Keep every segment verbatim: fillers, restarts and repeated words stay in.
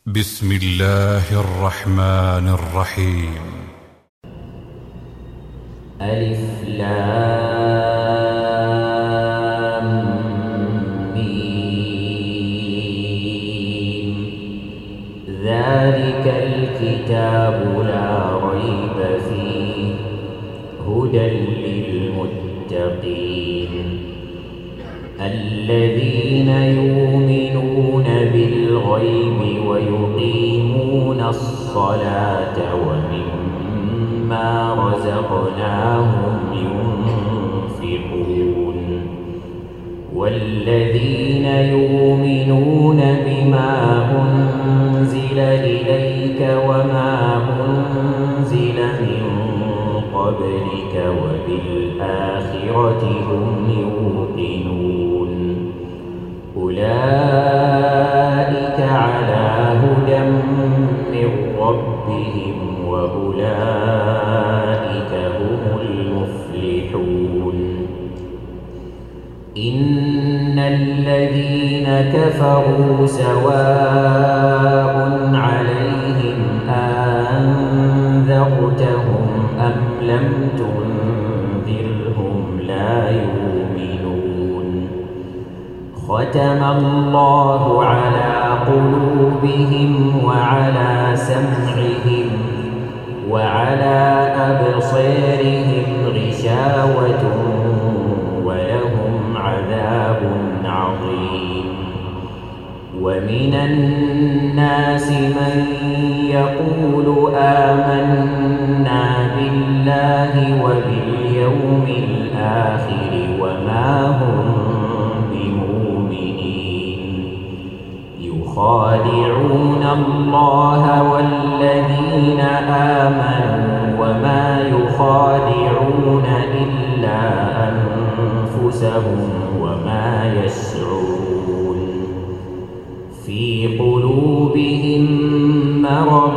بسم الله الرحمن الرحيم. ألف لام ميم. ذلك الكتاب لا ريب فيه هدى للمتقين الذين يؤمنون بالغيب ويقيمون الصلاة ومما رزقناهم ينفقون والذين يؤمنون بما أنزل إليك وما أنزل من قبلك وبالآخرة هم يوقنون أولئك على هدى من ربهم وأولئك هم المفلحون. إن الذين كفروا سواء عليهم أنذرتهم أم لم تنذرهم لا يؤمنون. ختم الله على قلوبهم وعلى سمعهم وعلى أبصارهم غشاوة ولهم عذاب عظيم. ومن الناس من يقول آمنا بالله وباليوم الآخر وما هم بمؤمنين يخادعون الله والذين آمنوا وما يخادعون إلا أنفسهم وما يشعرون. في قلوبهم مرض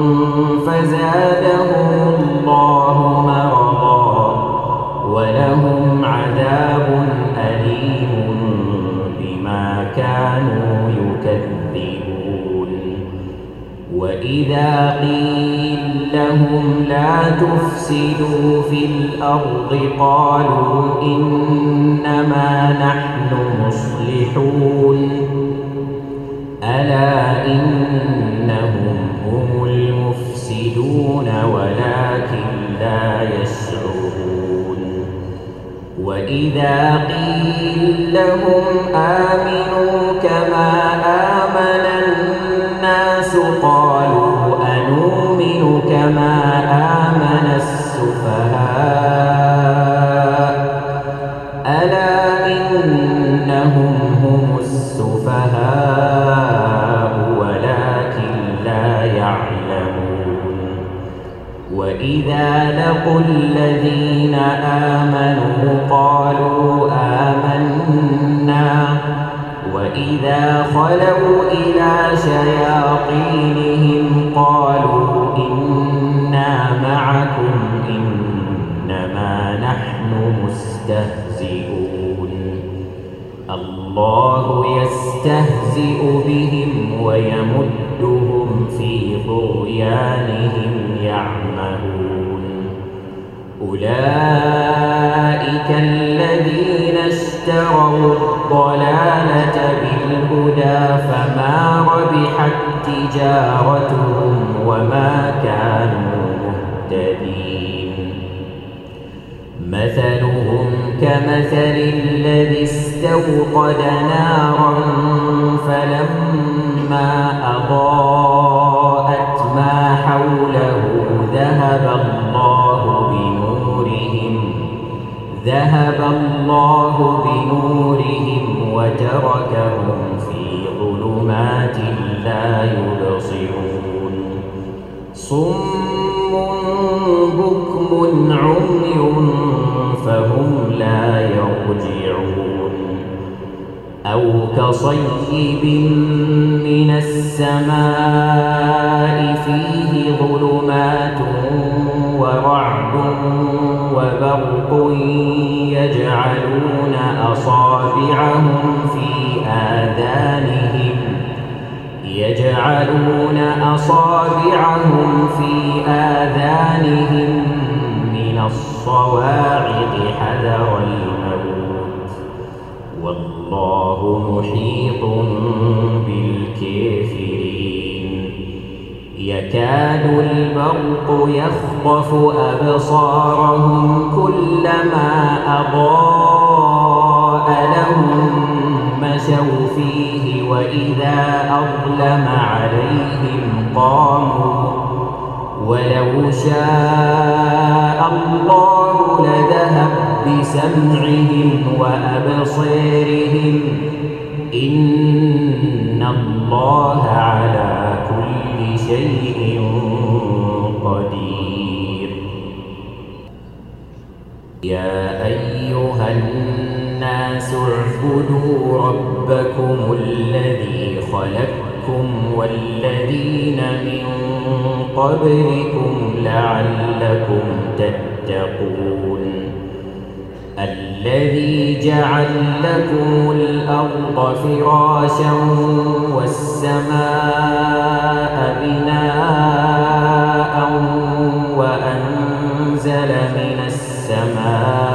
فزادهم الله مرضا ولهم عذاب أليم بما كانوا يكذبون. وإذا قيل لهم لا تفسدوا في الأرض قالوا إنما نحن مصلحون ألا إنهم هم المفسدون ولكن لا يشعرون. وإذا قيل لهم آمنوا كما آمن الناس قالوا أنؤمن كما آمن السفهاء ألا إنهم هم السفهاء ولكن لا يعلمون. وإذا لقوا الذين آمنوا قالوا آمنا وإذا خلوا إلى شياطينهم قالوا إنا معكم إنما نحن مستهزئون. الله يستهزئ بهم ويمدهم في طغيانهم يعمهون. أولئك الذين اشتروا الضلالة بالهدى فما ربحت تجارتهم وما كانوا مهتدين. مثلهم كمثل الذي استوقد نارا فلما أضاءت ما حوله ذهب الله بنورهم ذهب الله بنورهم وتركهم في ظلمات لا يبصرون. صم بكم عمي فهم لا يرجعون. أو كصيب من السماء فيه ظلمات ورعد وبرق يجعلون أصابعهم في آذانهم يجعلون أصابعهم في آذانهم من الصواعق حذر الموت والله محيط بالكافرين يكاد البرق يخطف أبصارهم كلما أضاء لهم مشوا فيه وإذا أظلم عليهم قاموا ولو شاء الله لذهب بسمعهم وأبصارهم إن الله على كل شيء قدير. يا أيها الناس اعبدوا ربكم الذي خلقكم والذين من قبلكم لعلكم تتقون الذي جعل لكم الأرض فراشا والسماء بناء وأنزل من السماء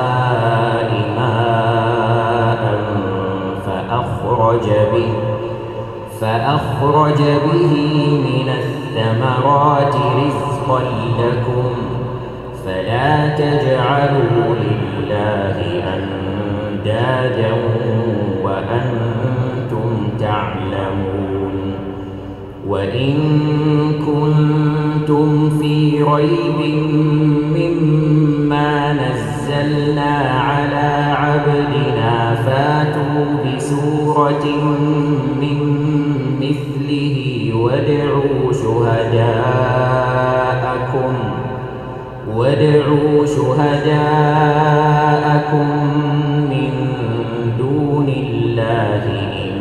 ماء فأخرج به فأخرج به من الثمرات رزقا لكم فلا تجعلوا لله أندادا وأنتم تعلمون. وإن كنتم في ريب مما نزلنا على عبدنا فاتوا بسورة من مثله وادعوا شهداءكم وادعوا شهداءكم من دون الله إن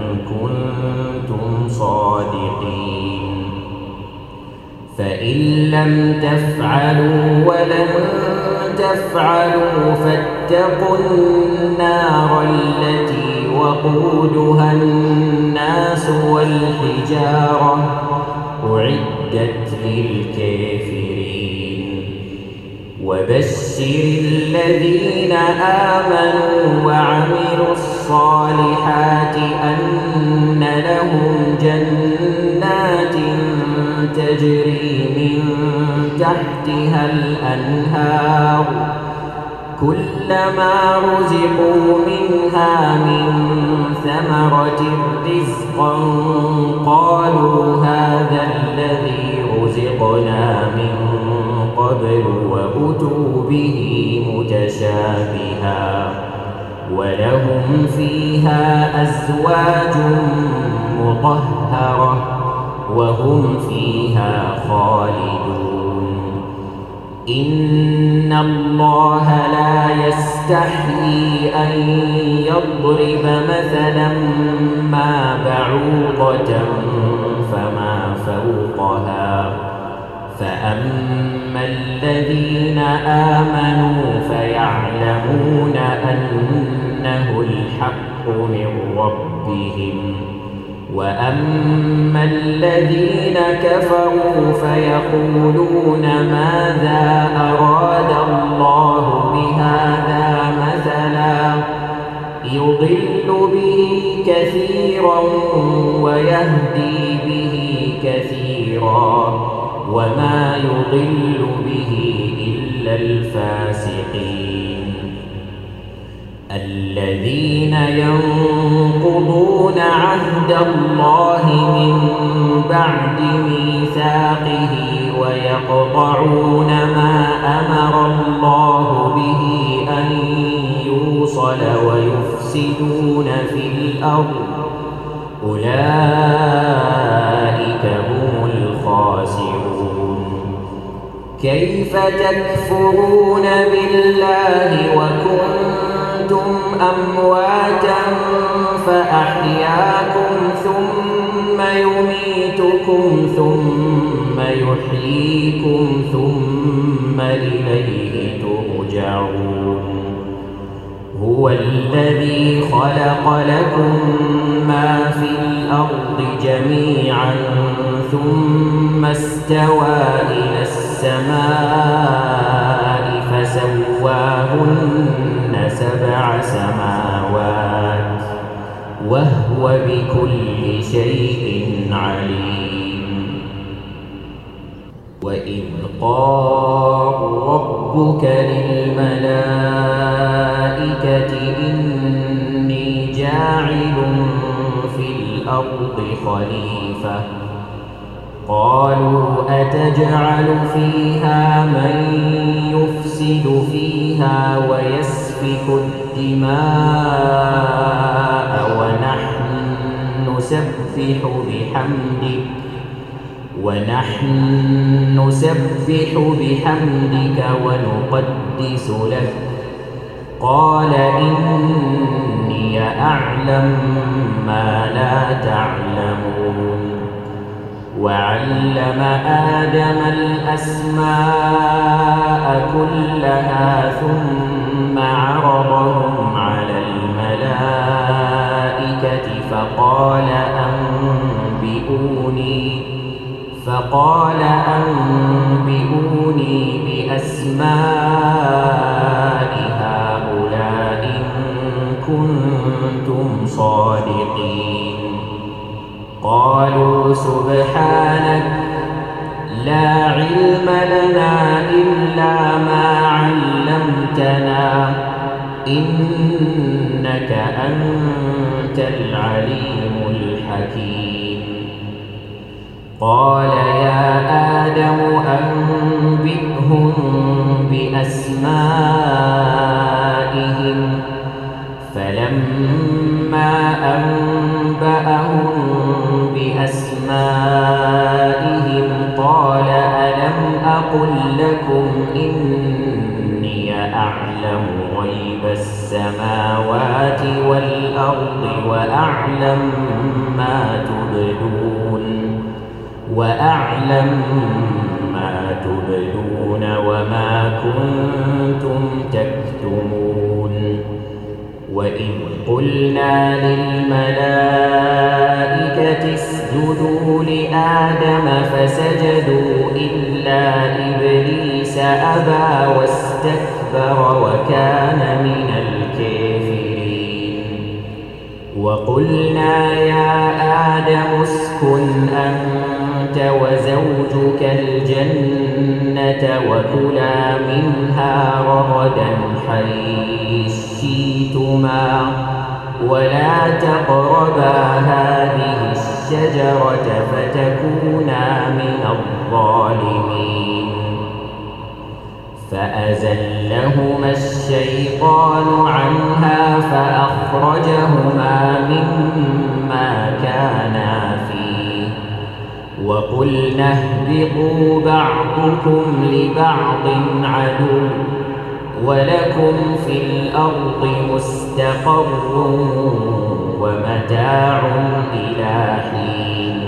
كنتم صادقين فإن لم تفعلوا ولن تفعلوا فاتقوا النار التي وقودها الناس والحجارة أعدت للكافرين. وبشر الذين آمنوا وعملوا الصالحات أن لهم جنات تجري من تحتها الأنهار كلما رزقوا منها من ثمرة رزقا قالوا هذا الذي رزقنا من قبل وأتوا به متشابها ولهم فيها أزواج مطهرة وهم فيها خالدون. إن الله لا يستحيي أن يضرب مثلا ما بعوضة فما فوقها فأما الذين آمنوا فيعلمون أنه الحق من ربهم وأما الذين كفروا فيقولون ماذا أراد الله بهذا مثلا يضل به كثيرا ويهدي به كثيرا وما يضل به إلا الفاسقين الذين ينقضون عهد الله من بعد ميثاقه ويقطعون ما أمر الله به أن يوصل ويفسدون في الأرض أولئك هم الخاسرون. كيف تكفرون بالله وكنتم أمواتا فأحياكم ثم يميتكم ثم يحييكم ثم إليه ترجعون. هو الذي خلق لكم ما في الأرض جميعا ثم استوى إلى السماء فسواهن سبع سماوات وهو بكل شيء عليم. وإذ قال ربك للملائكة إني جاعل في الأرض خليفة قالوا أتجعل فيها من يفسد فيها ويسفك الدماء ونحن نسبح بحمدك ونحن نسبح بحمدك ونقدس لك قال إني أعلم ما لا تعلمون. وعلم آدم الأسماء كلها ثم عرضهم على الملائكة فقال أنبئوني فقال أنبئوني بأسماء هؤلاء إن كنتم صادقين. قالوا سبحانك لا علم لنا إلا ما علمتنا إنك أنت العليم الحكيم. قال يا آدم أنبئهم بأسمائهم فلما أنبأهم بأسمائهم قال ألم أقل لكم إني أعلم غيب السماوات والأرض وأعلم ما تبدون وأعلم ما تبدون وما كنتم تكتمون. وإذ قلنا للملائكة اسجدوا لآدم فسجدوا إلا إبليس أبى واستكبر وكان من الكافرين. وقلنا يا آدم اسكن أنت وزوجك الجنة وكلا منها رغدا حيث شئتما ولا تقربا هذه الشجرة فتكونا من الظالمين. فأزلهما الشيطان عنها فأخرجهما مما كانا فيه وقلنا اهبطوا بعضكم لبعض عدو ولكم في الأرض مستقر ومتاع إلى حين.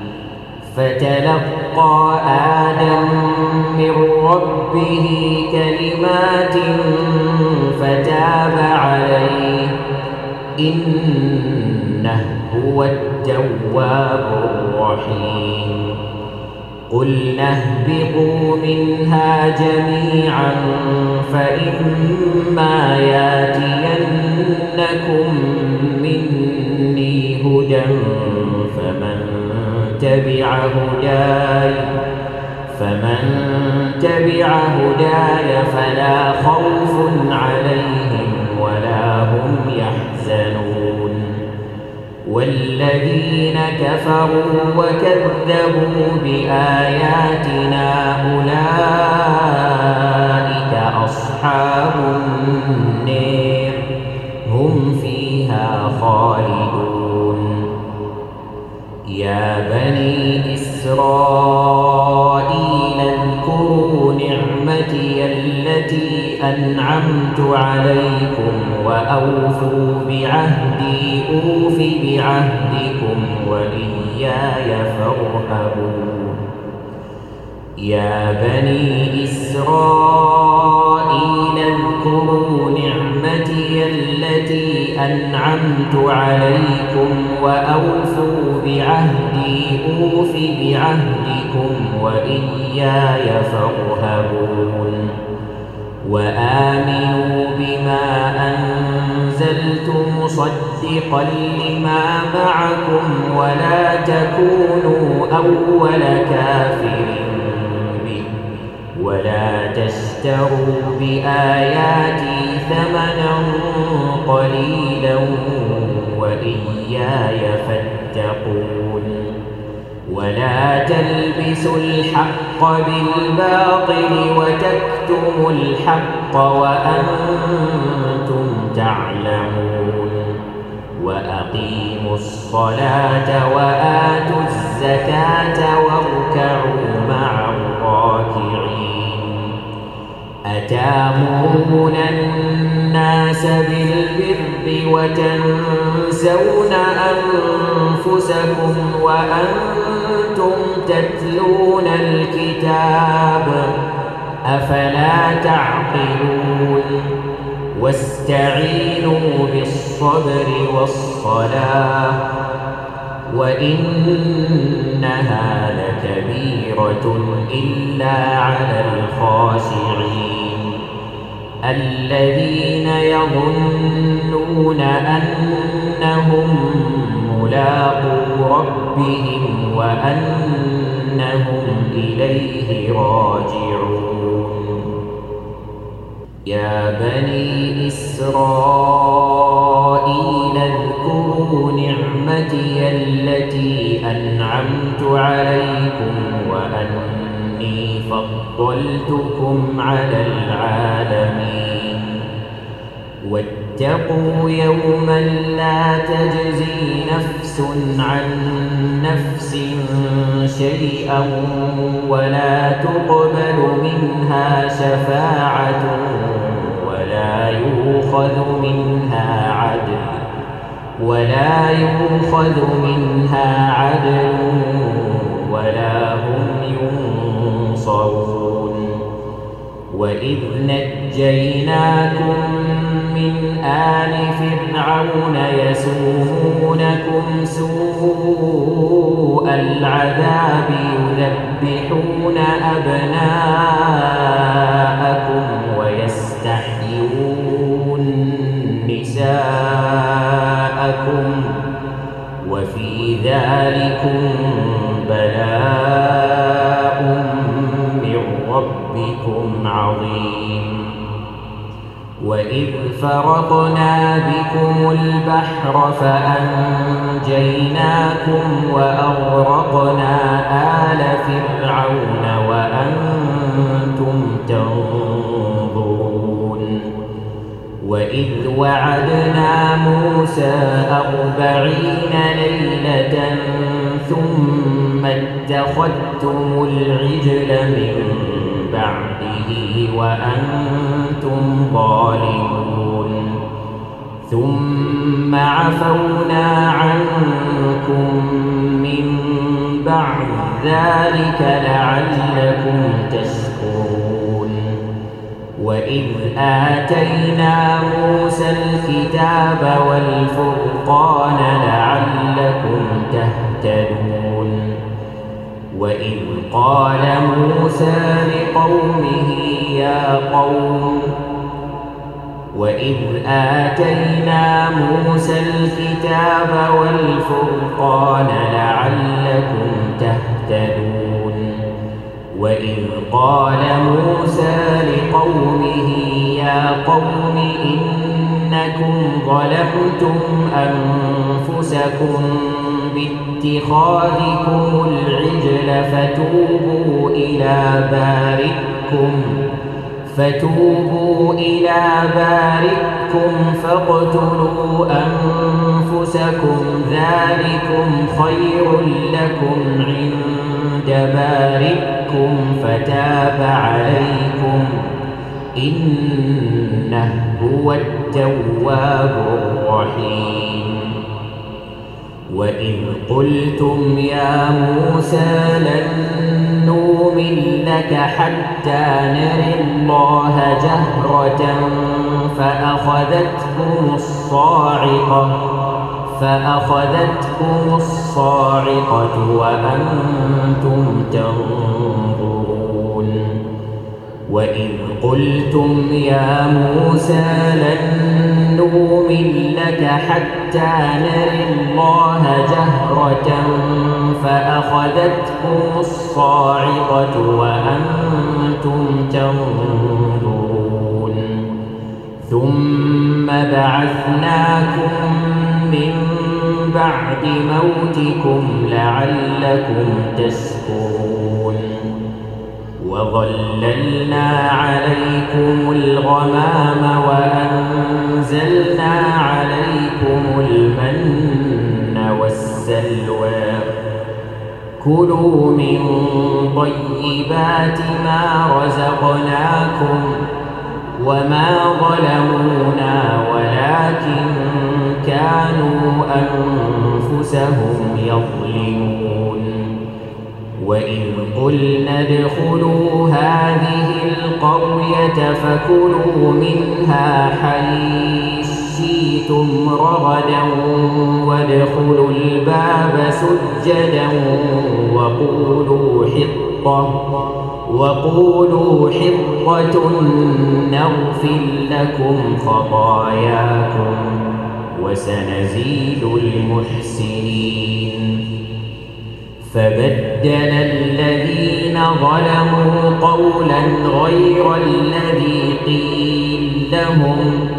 فتلقى آدم من ربه كلمات فتاب عليه إنه هو التواب الرحيم. قلنا اهبطوا منها جميعا فإما ياتينكم مني هدى فمن تبع هداي فمن تبع هداي فلا خوف عليهم ولا هم يحزنون. والذين كفروا وكذبوا بآياتنا أولئك أصحاب النار هم فيها خالدون. يا بني إسرائيل اذكروا نعمتي التي أنعمت عليكم وأوفوا بعهدي أوف بعهدكم وإياي فارهبون. يا بني إسرائيل اذكروا نعمتي أنعمت عليكم وأوفوا بعهدي أوف بعهدكم وإياي فارهبون وآمنوا بما أنزلت مصدقا لما معكم ولا تكونوا أول كافر به ولا تشتروا بآياتي ثمنا قليلا وإياي فاتقون ولا تلبسوا الحق بالباطل وتكتموا الحق وأنتم تعلمون وأقيموا الصلاة وآتوا الزكاة واركعوا مع الراكعين أتأمرون الناس بالبر وتنسون أنفسكم وأنتم تتلون الكتاب أفلا تعقلون واستعينوا بالصبر والصلاة وإنها لكبيرة إلا على الخاشعين الذين يظنون أنهم ملاقو ربهم وأنهم إليه راجعون يا بني إسرائيل اذكروا نعمتي التي أنعمت عليكم وأني فضلتكم على العالمين واتقوا يوما لا تجزي نفس عن نفس شيئا ولا تقبل منها شفاعة ولا يؤخذ منها عدل ولا يؤخذ منها عدل ولا هم ينصرون وإذ نجيناكم من آل فرعون يسومونكم سوء العذاب يذبحون أبناءكم ويستحيون نساءكم وفي ذلكم بلاء من ربكم عظيم وإذ فرقنا بكم البحر فأنجيناكم وأغرقنا آل فرعون وأنتم تنظرون وإذ وعدنا موسى أربعين ليلة ثم اتخذتم العجل من بعده وأنتم ظالمون ثم عفونا عنكم من بعد ذلك لعلكم تشكرون وإذ آتينا موسى الكتاب والفرقان لعلكم تهتدون وإذ قال موسى لقومه يا قوم وإذ آتينا موسى الكتاب والفرقان لعلكم تهتدون وإذ قال موسى لقومه يا قوم إنكم ظلمتم أنفسكم باتخاذكم العجل فتوبوا إلى بارئكم فتوبوا إلى بارئكم فاقتلوا أنفسكم ذلكم خير لكم عند بارئكم فتاب عليكم إنه هو التواب الرحيم وإذ قلتم يا موسى لن نؤمن لك حتى نري الله جهرة فأخذتكم الصاعقة فأخذتكم الصاعقة وأنتم تنظرون وإذ قلتم يا موسى لن نؤمن لك حتى نري الله جهرة فأخذتكم الصاعقة وأنتم تنظرون ثم بعثناكم من بعد موتكم لعلكم تشكرون وظللنا عليكم الغمام وأنزلنا عليكم المن والسلوى كلوا من طيبات ما رزقناكم وما ظلمونا ولكن كانوا أنفسهم يظلمون وإذ قلنا ادخلوا هذه القرية فكلوا منها حيث شئتم رغدا وادخلوا الباب سجدا وقولوا حطة وقولوا حطة نغفر لكم خطاياكم وسنزيد المحسنين فبدل الذين ظلموا قولا غير الذي قيل لهم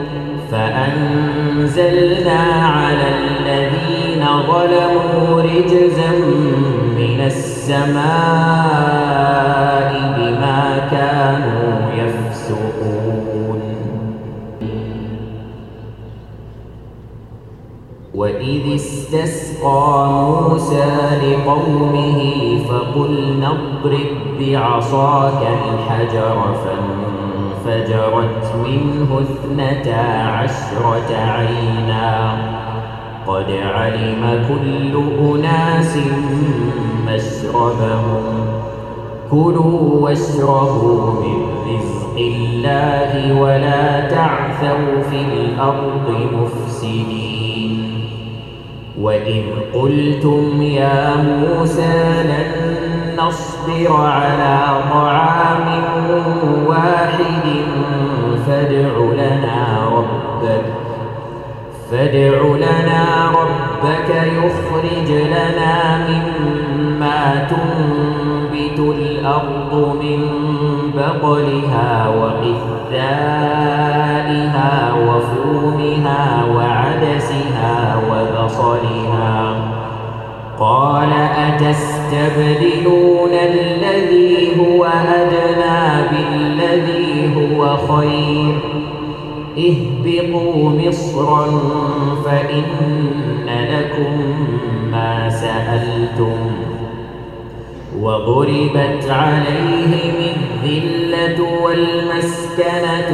فأنزلنا على الذين ظلموا رجزا من السماء بما كانوا يفسقون وإذ استسقى موسى لقومه فقلنا اضرب بعصاك الحجر فانفجرت منه اثنتا عشرة عينا قد علم كل أناس مشربهم كلوا واشربوا من رزق الله ولا تعثوا في الأرض مفسدين وإذ قلتم يا موسى لن نصبر على طعام واحد فادع لنا ربك فادع لنا ربك يخرج لنا مما تنبت الأرض من بقلها وقثائها وفومها وعدسها وبصلها قال أتستبدلون الذي هو أدنى بالذي هو خير اهبطوا مصرا فإن لكم ما سألتم وضربت عليهم الذلة والمسكنة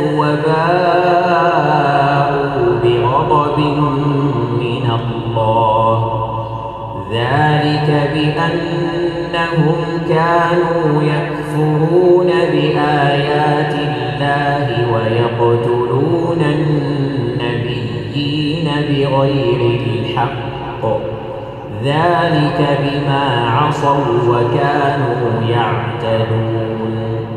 وباءوا بغضب من الله ذلك بأنهم كانوا يكفرون بآيات الله ويقتلون النبيين بغير الحق ذلك بما عصوا وكانوا يعتدون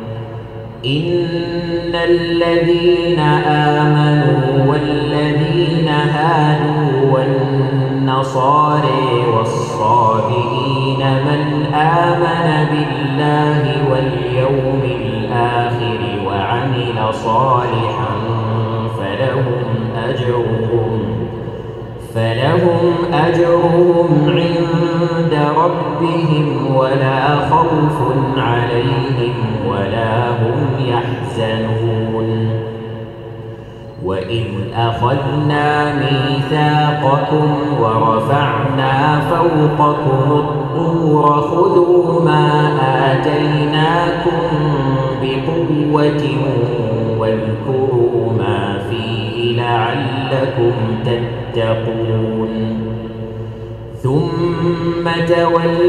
إن الذين آمنوا والذين هادوا والنصارى والصابئين من آمن بالله واليوم الآخر وعمل صالحا فلهم أجرهم فلهم أجرهم عند ربهم ولا خوف عليهم ولا هم يحزنون وإذ أخذنا ميثاقكم ورفعنا فوقكم الطور خذوا ما آتيناكم بقوة واذكروا ما فيه لعلكم تتقون ثم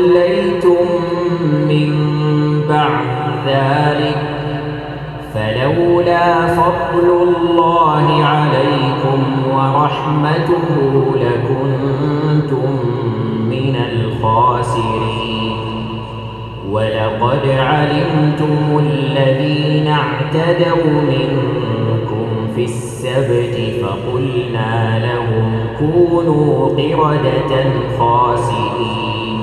توليتم من بعد ذلك فلو ولولا فضل الله عليكم ورحمته لكنتم من الخاسرين. ولقد علمتم الذين اعتدوا منكم في السبت فقلنا لهم كونوا قردة خاسئين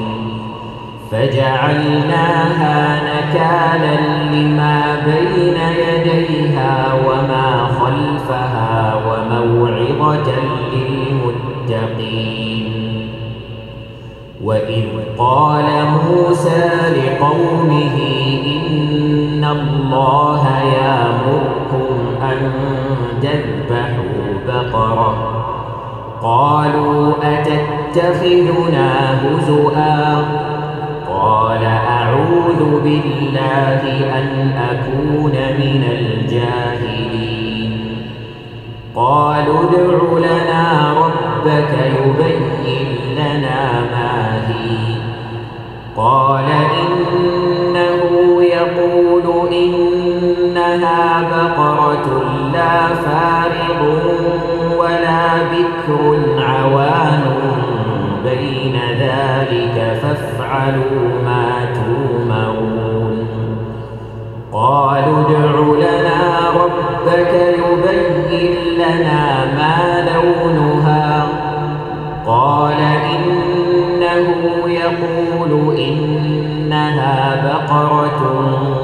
فجعلناها نكالا لما بين يديها وما خلفها وموعظة للمتقين. وإذ قال موسى لقومه إن الله يأمركم أن تذبحوا بقرة قالوا أتتخذنا هزؤا قال أعوذ بالله أن أكون من الجاهلين. قالوا ادع لنا ربك يبين لنا ما هي قال إنه يقول إنها بقرة لا فارض ولا بكر عوان بين ذلك فافعلوا ما تؤمرون. قالوا ادع لنا ربك يبين لنا ما لونها قال إنه يقول إنها بقرة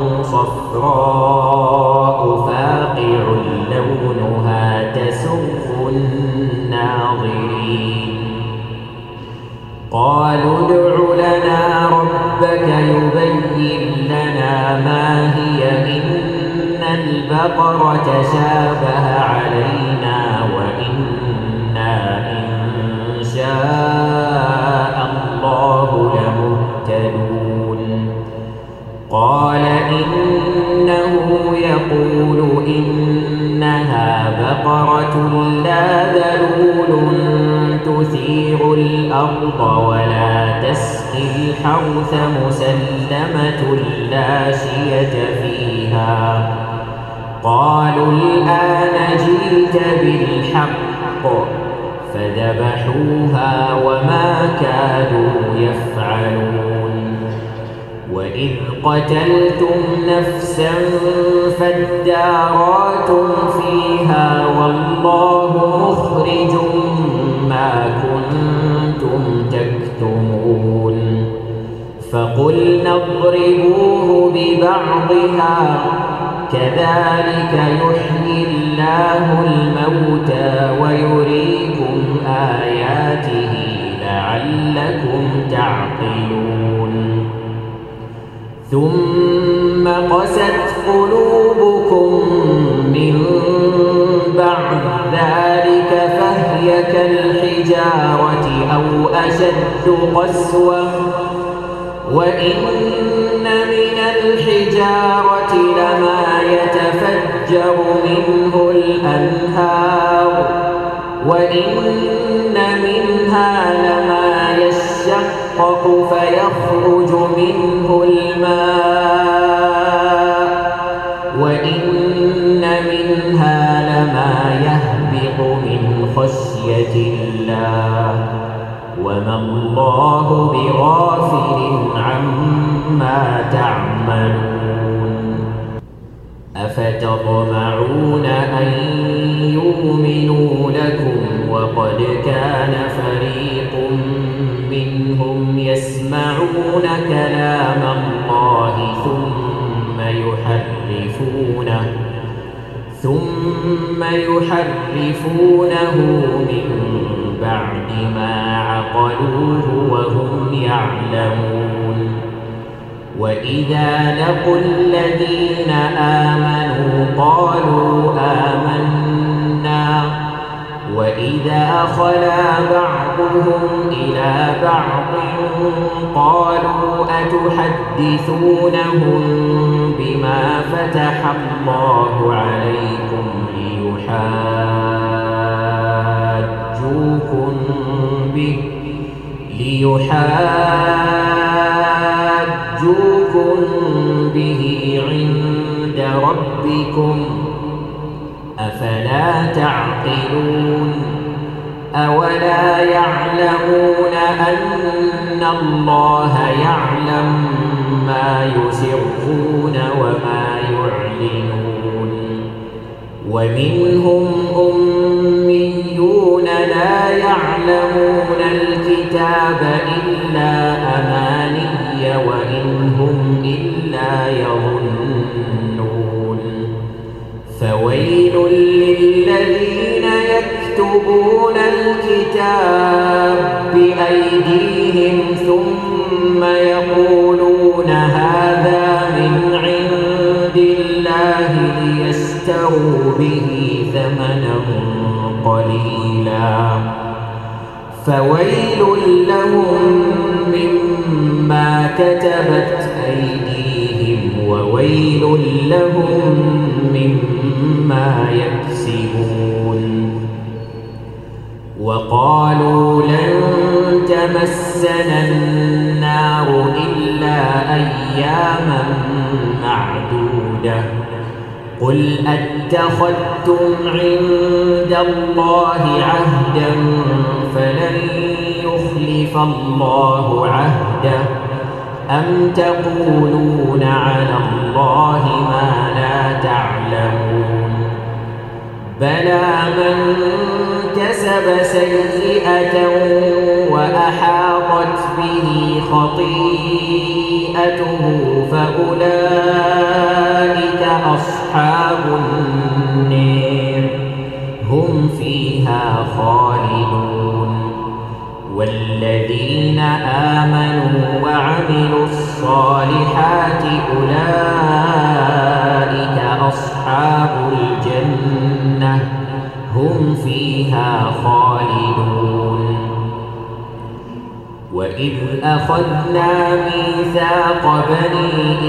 صفراء فاقع لونها تسر الناظرين. قالوا ادع لنا ربك يبين لنا ما هي إن البقرة شابه علينا وإنا إن شاء الله لمهتدون. قال إنه يقول إنها بقرة لا ذلول تثير الأرض ولا تسقي الحرث مسلمة لا شية فيها. قالوا الآن جئت بالحق فذبحوها وما كانوا يفعلون. وإذ قتلتم نفسا فادارأتم فيها والله مخرج ما كنتم تكتمون. فقلنا اضربوه ببعضها كذلك يحيي الله الموتى ويريكم آياته لعلكم تعقلون. ثم قست قلوبكم من بعد ذلك فهي كالحجارة أو أشد قسوة وإن من الحجارة لما يتفجر منه الأنهار وإن منها لما يشقق فيخرج منه الماء وإن منها لما يهبط من خشية الله وما الله بغافل عما تعملون. أفتطمعون أن يؤمنوا لكم وقد كان فريق منهم يسمعون كلام الله ثم يحرفونه ثم يحرفونه من بعد ما عقلوه وهم يعلمون. وإذا لقوا الذين آمنوا قالوا آمنا وإذا خلا بعضهم إلى بعض قالوا أتحدثونهم بما فتح الله عليكم ليحاجوكم به ليحاجوكم به عند عند ربكم أفلا تعقلون أولا يعلمون أن الله يعلم ما يسرون وما يعلنون ومنهم أميون لا يعلمون الكتاب إلا أماني وإن هم إلا يظنون فويل للذين يكتبون الكتاب بأيديهم ثم يقولون هذا من عند الله ليشتروا به ثمنا قليلا فويل لهم مما كتبت أيديهم وويل لهم مما يكسبون وقالوا لن تمسنا النار إلا أياما معدودة قل أتخذتم عند الله عهدا فلن يخلف الله عهده أم تقولون على الله ما لا تعلمون بلى من كسب سيئة وأحاطت به خطيئته فأولئك أصحاب النار هم فيها خالدون والذين آمنوا وعملوا الصالحات أولئك أصحاب الجنة هم فيها خالدون وإذ أخذنا ميثاق بني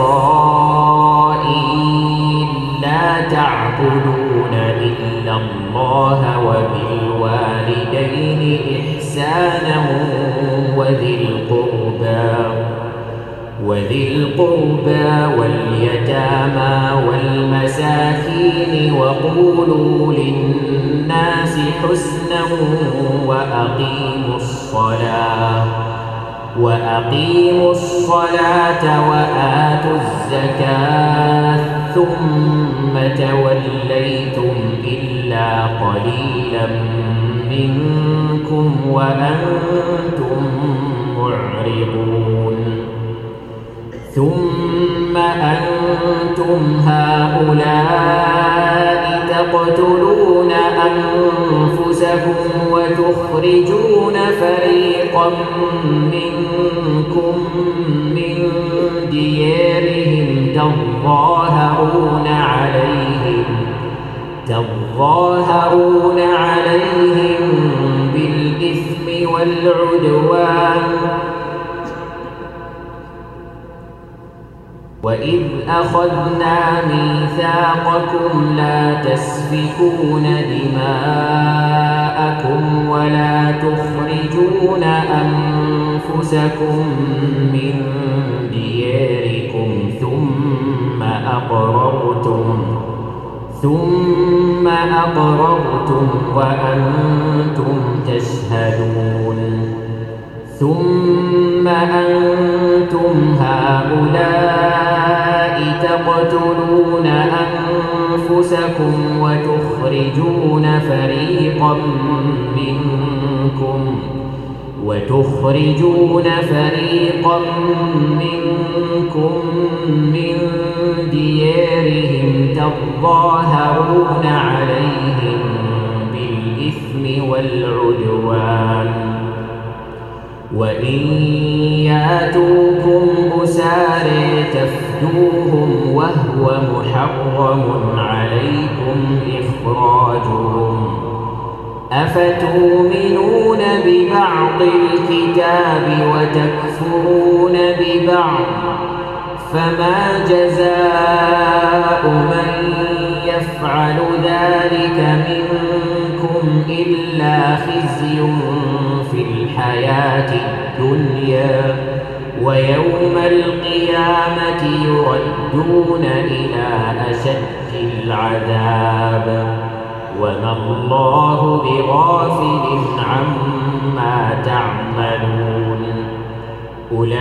إسرائيل لا تعبدون إلا الله وبالوالدين إحسانا وذي القربى وذي القربى واليتامى والمساكين وقولوا للناس حسنا وأقيموا الصلاة وأقيموا الصلاة وآتوا الزكاة ثم توليتم إلا قليلا منكم وأنتم معرضون ثم أنتم هؤلاء تقتلون أنفسكم وتخرجون فريقا منكم من ديارهم تظاهرون عليهم تظاهرون عليهم بالإثم والعدوان وإذ أخذنا ميثاقكم لا تسفكون دماءكم ولا تخرجون أنفسكم من دياركم ثم أقررتم ثم أقررتم وأنتم تشهدون ثم أنتم هؤلاء تقتلون أنفسكم وتخرجون فريقا منكم وتخرجون فريقا منكم من ديارهم تظاهرون عليهم بالإثم والعدوان وإن ياتوكم أسارى تفدوهم وهو محرم عليكم إخراجهم أفتؤمنون ببعض الكتاب وتكفرون ببعض فما جزاء من يفعل ذلك منكم إلا خزي في الحياة الدنيا ويوم القيامة يردون إلى أشد العذاب وما الله بغافل عما تعملون أولئك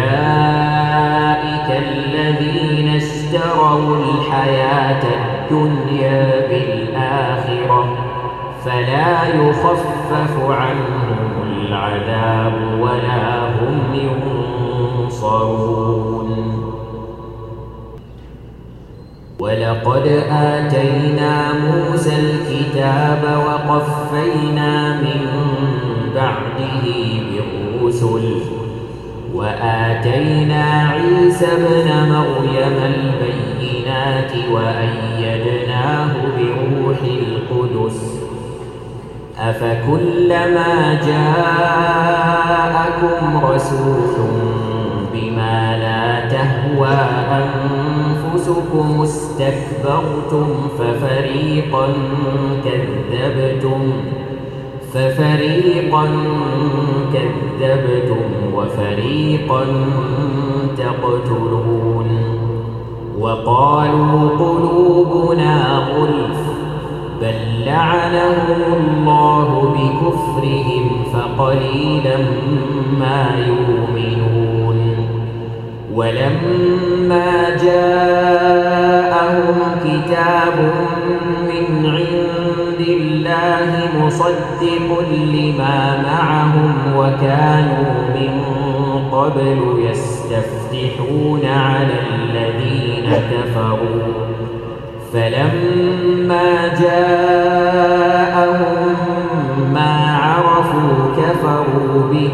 الذين اشتروا الحياة الدنيا بالآخرة فلا يخفف عنهم العذاب ولا هم ينصرون ولقد آتينا موسى الكتاب وقفينا من بعده بالرسل وآتينا عيسى ابن مريم البينات وأيدناه بروح القدس أفكلما جاءكم رسول بما لا تهوى أنفسكم استكبرتم ففريقا كذبتم ففريقا كذبتم وفريقا تقتلون وقالوا قلوبنا غلف بل لعنهم الله بكفرهم فقليلا ما يؤمنون ولما جاءهم كتاب من عند الله مصدق لما معهم وكانوا من قبل يستفتحون على الذين كفروا فلما جاءهم ما عرفوا كفروا به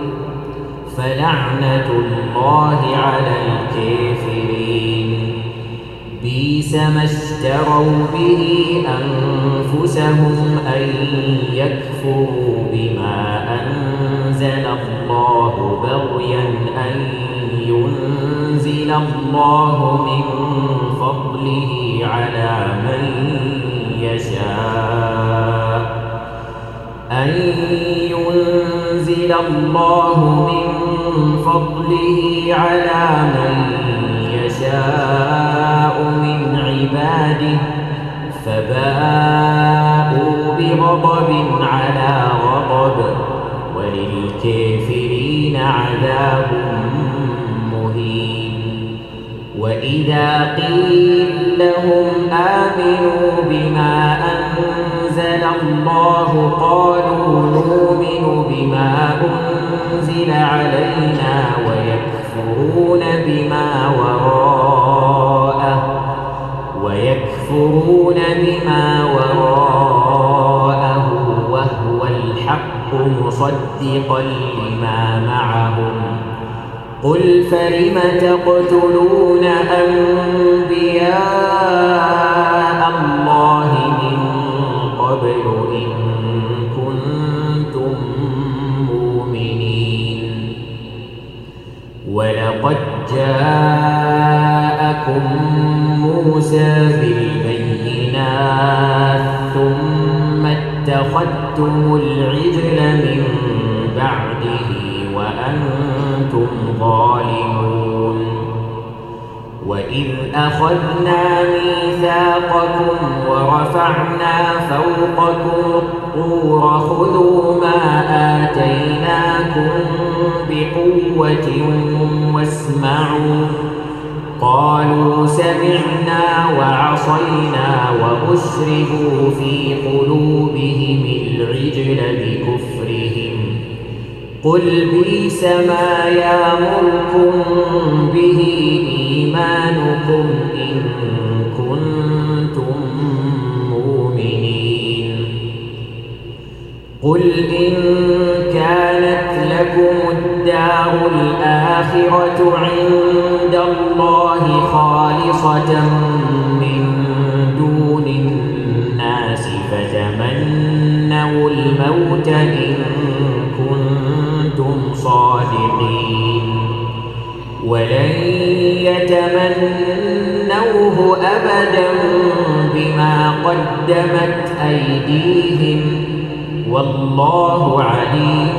فلعنة الله على الكافرين بئس ما اشتروا به أنفسهم أن يكفروا بما أنزل الله بغيا أن ينزل الله من فضله على من يشاء أن ينزل الله من فضله على من يشاء من عباده فباءوا بغضب على غضب وللكافرين عذاب مهين وإذا قيل لهم آمنوا بما أنزل الله قالوا نؤمن بما أنزل علينا ويكفرون بما وراءه ويكفرون بما وراءه وهو الحق مصدقا لما معهم قل فلم تقتلون أنبياء الله من قبل إن كنتم مؤمنين ولقد جاءكم موسى بالبينات ثم اتخذتم العجل من بعده وأنتم ظالمون وإذ أخذنا ميثاقكم ورفعنا فوقكم الطور خذوا ما آتيناكم بقوة واسمعوا قالوا سمعنا وعصينا وأشربوا في قلوبهم العجل بكفرهم قل بئس ما يأمركم به إيمانكم إن كنتم مؤمنين قل إن كانت لكم الدار الآخرة عند الله خالصة من دون الناس فتمنوا الموت إن كنتم صادقين ولن يتمنوه أبدا بما قدمت أيديهم والله عليم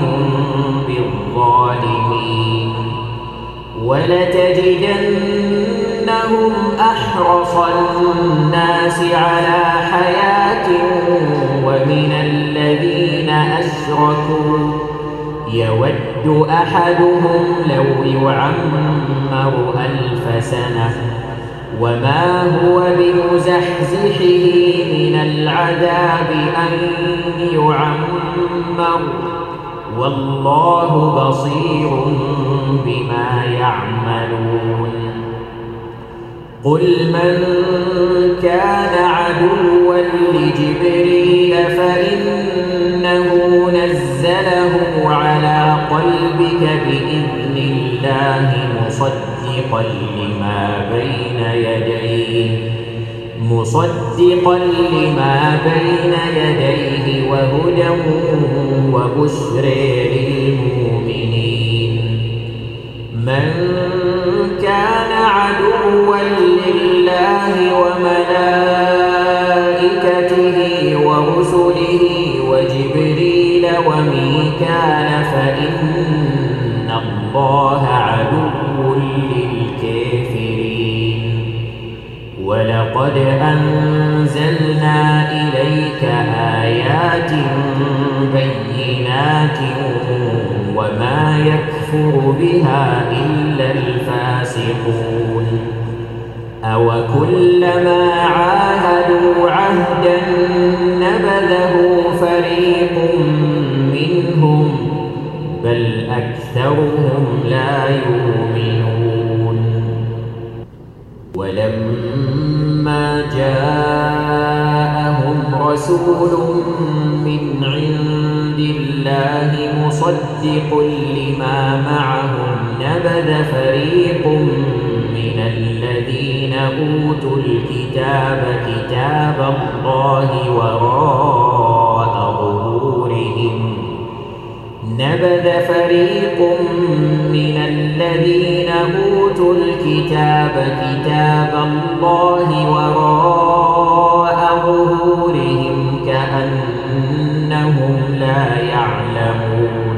بالظالمين ولتجدنهم إنهم أحرص الناس على حياة ومن الذين أشركوا يود أحدهم لو يعمر ألف سنة وما هو بمزحزحه من العذاب أن يعمر والله بصير بما يعملون. قل من كان عدوا لجبريل فإنه نزله على قلبك بإذن الله مصدقا لما بين يديه مصدقا لما بين يديه وهدى وبشر للمؤمنين. من كان عدوا لله وملائكته ورسله وجبريل وميكال فإن الله عدو للكافرين. ولقد أنزلنا إليك آيات بينات وما يكفر بها إلا الفاسقون. أو كلما عاهدوا عهدا نبذه فريق منهم بل أكثرهم لا يؤمنون. ولما جاءهم رسول من عند الله مصدق لما معهم نبذ فريق من الذين أوتوا الكتاب كتاب الله وراء ظهورهم نبذ فريق من الذين أوتوا الكتاب كتاب الله وراء ظهورهم كأنهم لا يعلمون.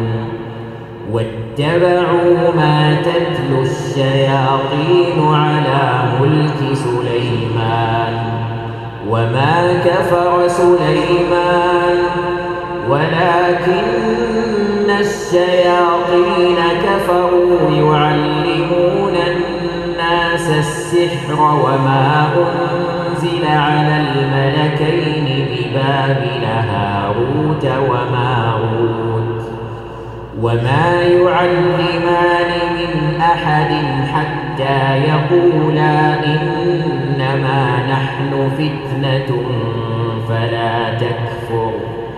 واتبعوا ما تتلو الشياطين على ملك سليمان وما كفر سليمان ولكن الشياطين كفروا يعلمون الناس السحر وما أنزل على الملكين ببابل هاروت وماروت وما يعلمان من أحد حتى يقولا إنما نحن فتنة فلا تكفر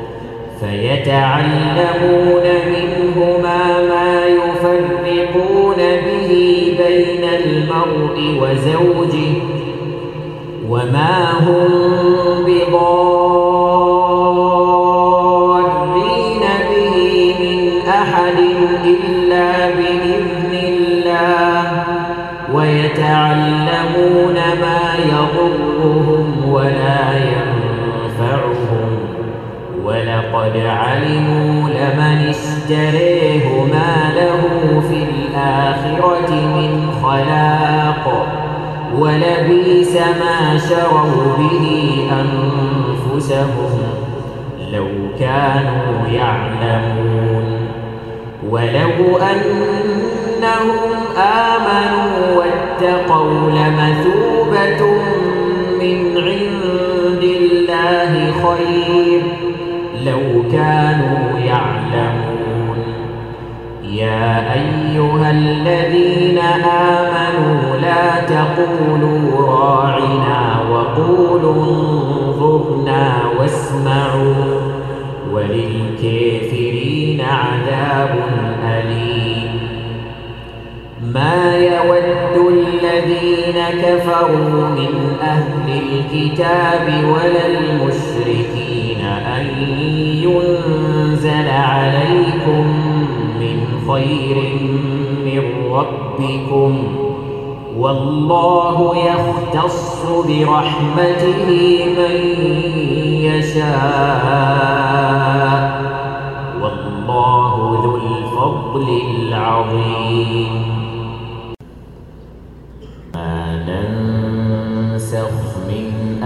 فيتعلمون منهما ما يفرقون به بين المرء وزوجه وما هم بضارين به من أحد إلا بإذن الله ويتعلمون ما يضرهم ولا ينفعهم ولقد علموا لمن اشتريه ما له في الآخرة من خلاق ولبئس ما شروا به أنفسهم لو كانوا يعلمون. ولو أنهم آمنوا واتقوا لمثوبة من عند الله خير لو كانوا يعلمون. يا أيها الذين آمنوا لا تقولوا راعنا وقولوا انظرنا واسمعوا وللكافرين عذاب أليم. ما يود الذين كفروا من أهل الكتاب ولا المشركين أن ينزل عليكم من خير من ربكم والله يختص برحمته من يشاء والله ذو الفضل العظيم. ما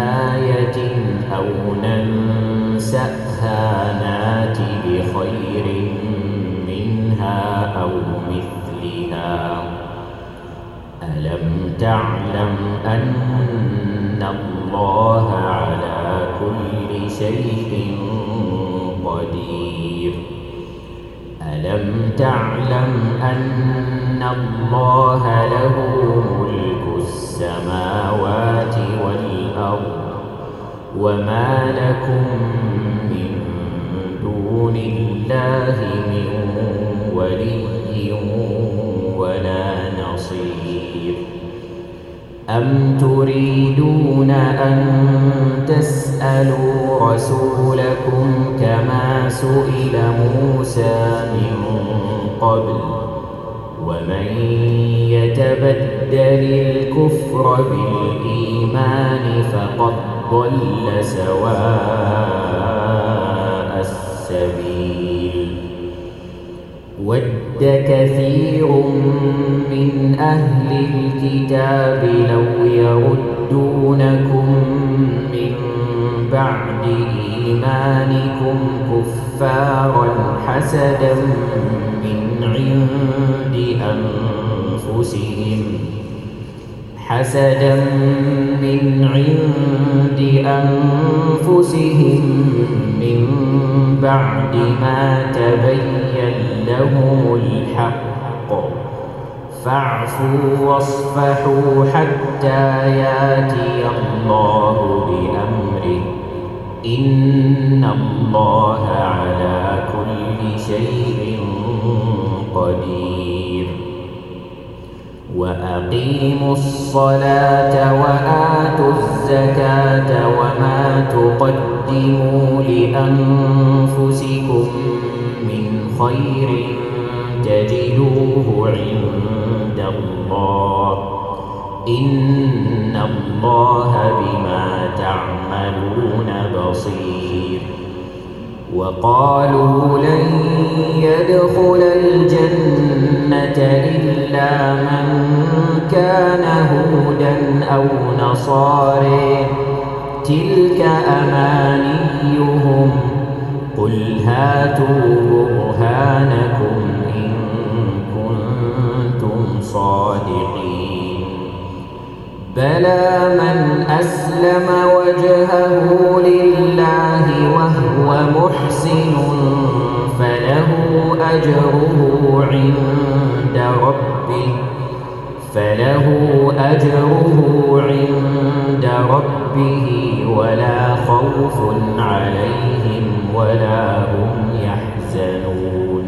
آية أو ننسأها نات بخير منها أو مثلها ألم تعلم أن الله على كل شيء قدير ألم تعلم أن الله له ملك السماوات والأرض وما لكم من دون الله من ولي ولا نصير أم تريدون أن تسألوا رسولكم كما سئل موسى من قبل ومن يتبدل الكفر بالإيمان فقد ضل سواء السبيل ود كثير من أهل الكتاب لو يردونكم من بعد إيمانكم كفارا حسدا من عند أنفسهم حسدا من عند أنفسهم من بعد ما تبين لهم الحق فاعفوا واصفحوا حتى ياتي الله بأمره إن الله على كل شيء قدير وأقيموا الصلاة وآتوا الزكاة وما تقدموا لأنفسكم من خير تجدوه عند الله إن الله بما تعملون بصير وقالوا لن يدخل الجنة إلا من كان هودا أو نصارى تلك أمانيهم قل هاتوا برهانكم إن كنتم صادقين بلى من أسلم وجهه لله وهو محسن فله أجره عند ربه فله أجره عند ربه ولا خوف عليهم ولا هم يحزنون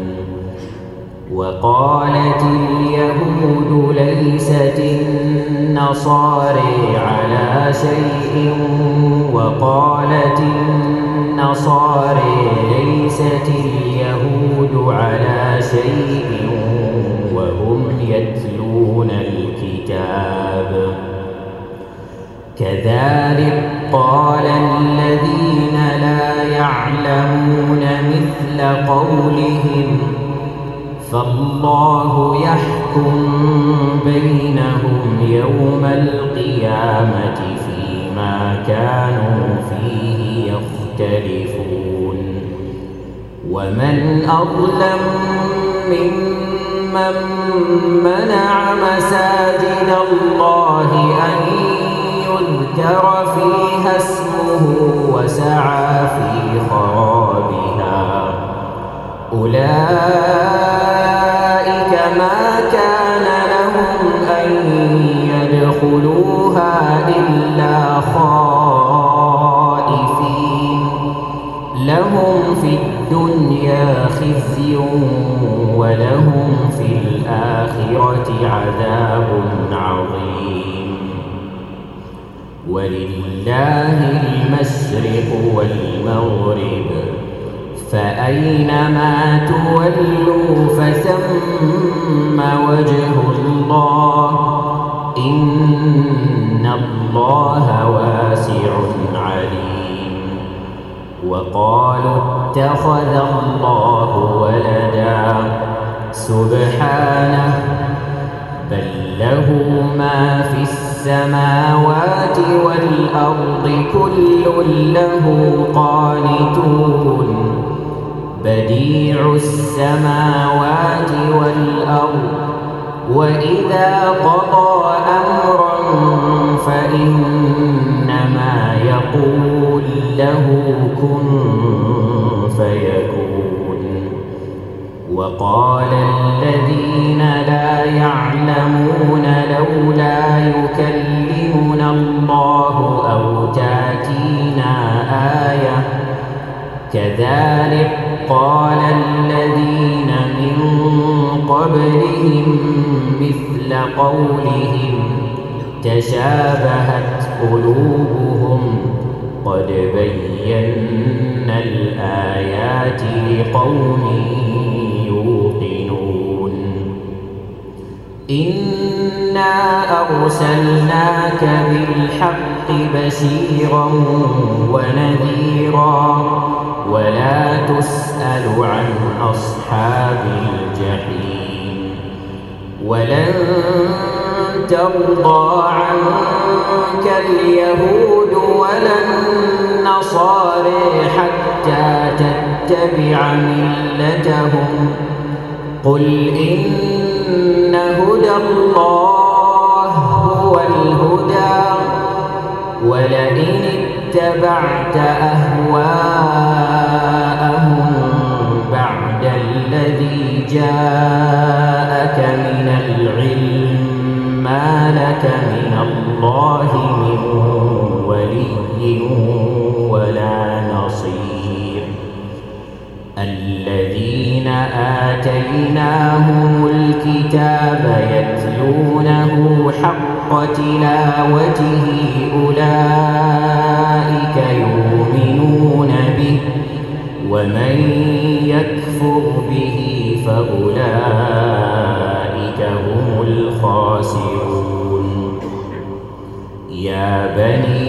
وقالت اليهود ليست النصارى على شيء وقالت النصارى ليست اليهود على شيء وهم يتلون الكتاب كذلك قال الذين لا يعلمون مثل قولهم فالله يحكم بينهم يوم القيامة فيما كانوا فيه يختلفون ومن أظلم ممن منع مساجد الله أن يذكر فيها اسمه وسعى في خرابها أولئك ما كان لهم أن يدخلوها إلا خائفين لهم في الدنيا خزي ولهم في الآخرة عذاب عظيم ولله المشرق والمغرب فأينما تولوا فثم وجه الله إن الله واسع عليم وقالوا اتخذ الله ولدا سبحانه بل له ما في السماوات السماوات والأرض كل له قانتون بديع السماوات والأرض وإذا قضى أمرا فإنما يقول له كن فيكون. وقال الذين لا يعلمون لولا يكلمنا الله أو تأتينا آية كذلك قال الذين من قبلهم مثل قولهم تشابهت قلوبهم قد بينا الآيات لقوم يوقنون. إنا أرسلناك بالحق بشيرا ونذيرا ولا تسأل عن أصحاب الجحيم. ولن ترضى عنك اليهود ولا النصارى حتى تتبع ملتهم قل إن هدى الله هو الهدى ولئن اتبعت أهواءهم بعد الذي جاءك من العلم ما لك من الله من ولي ولا نصير. الذين آتيناهم الكتاب يتلونه حق تلاوته أولئك يؤمنون به ومن يكفر به فأولئك هم الخاسرون. يا بني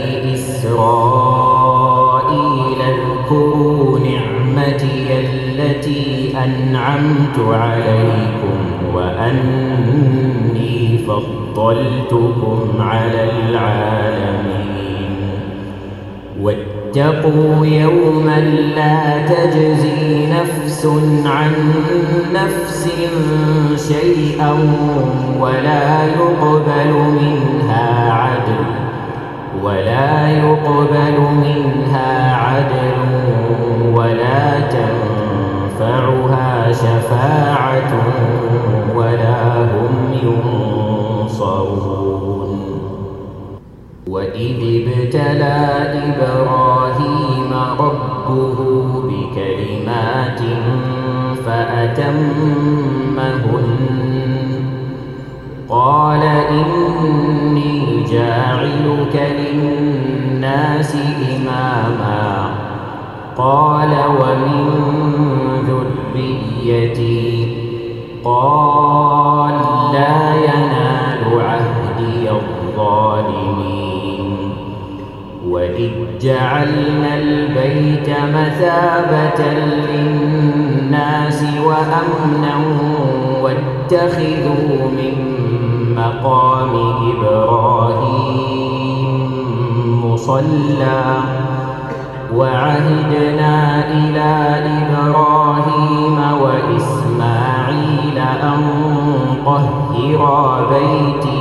إسرائيل اذكروا نعمتي التي أنعمت عليكم وأني فضلتكم على العالمين. واتقوا يوما لا تجزي نفس عن نفس شيئا ولا يقبل منها عدل ولا يقبل منها عدل ولا تنفعها شفاعة ولا هم ينصرون. وإذ ابتلى إبراهيم ربه بكلمات فأتمهن قال إني جاعلك للناس إماما قال ومن ذريتي قال لا ينال عهدي الظالمين. وإذ جعلنا البيت مثابة للناس وأمنا واتخذوا من مقام إبراهيم مصلى وعهدنا إلى إبراهيم وإسماعيل أن طهرا بيتي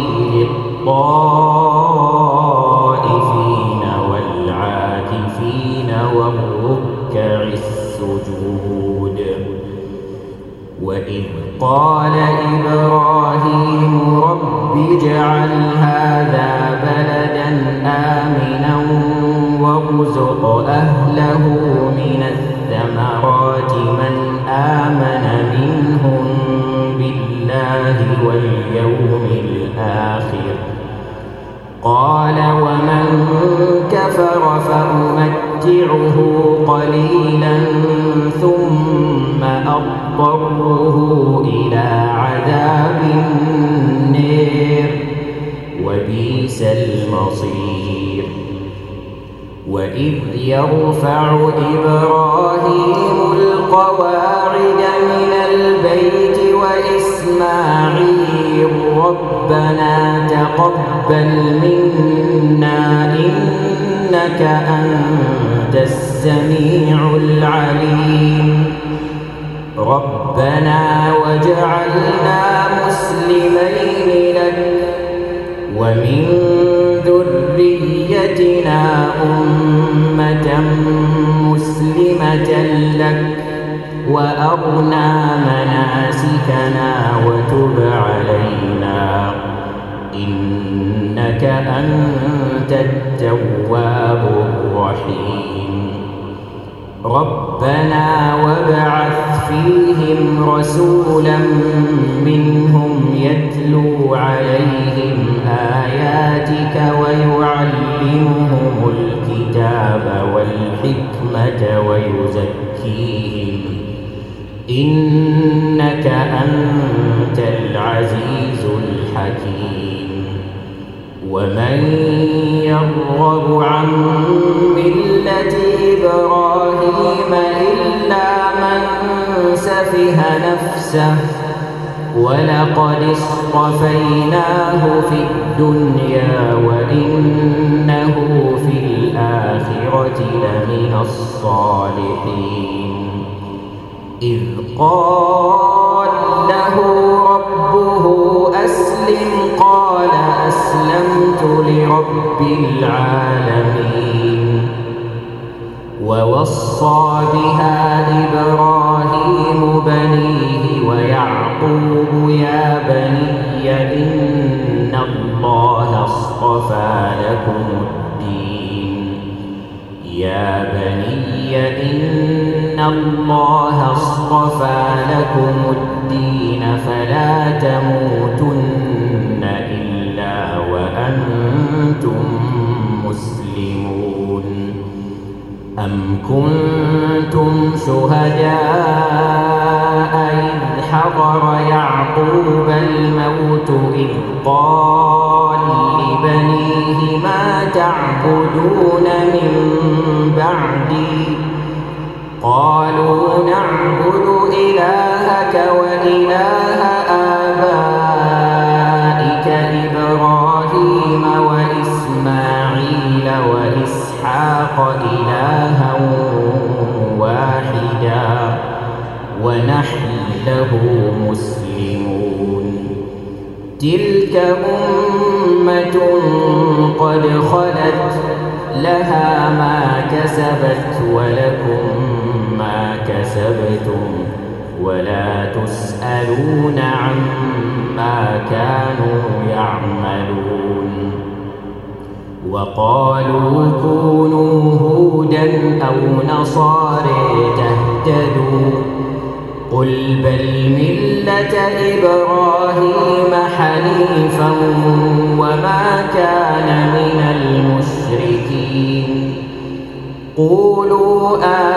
للطائفين والعاكفين والركع السجود. وإذ قال إبراهيم رب اجعل هذا بلدا آمنا وارزق أهله من الثمرات من آمن منهم بالله واليوم الآخر قال ومن كفر فأمتعه قليلا ثم أضطره إلى عذاب النار وبئس المصير. وإذ يرفع إبراهيم القواعد من البيت وإسماعيل ربنا تقبل منا إنك أنت السميع العليم ربنا واجعلنا مسلمين لك ومن ذريتنا أمة مسلمة لك وأرنا مناسكنا وتب علينا إنك أنت التواب الرحيم ربنا وابعث فيهم رسولا منهم يتلو عليهم آياتك ويعلمهم الكتاب والحكمة ويزكيهم إنك أنت العزيز الحكيم ومن يرغب عن ملة إبراهيم إلا من سفه نفسه ولقد اصطفيناه في الدنيا وإنه في الآخرة لمن الصالحين إذ قال له ربه أسلم قال أسلمت لرب العالمين ووصى بها إبراهيم بنيه ويعقوب يا بني إن الله اصطفى لكم الدين يا بني إن الله اصطفى لكم الدين فلا تموتن إلا وأنتم مسلمون أم كنتم شهداء إذ حضر يعقوب الموت إذ قال لبنيه ما تعبدون من بعدي قالوا نعبد إلهك وإله آبائك إبراهيم وإسماعيل وإسحاق إلها واحدا ونحن له مسلمون تلك أمة قد خلت لها ما كسبت ولكم ما كسبتم ولا تسألون عما كانوا يعملون وقالوا كونوا هودا أو نصارى تهتدوا قل بل ملة إبراهيم حنيفا وما كان من المشركين قولوا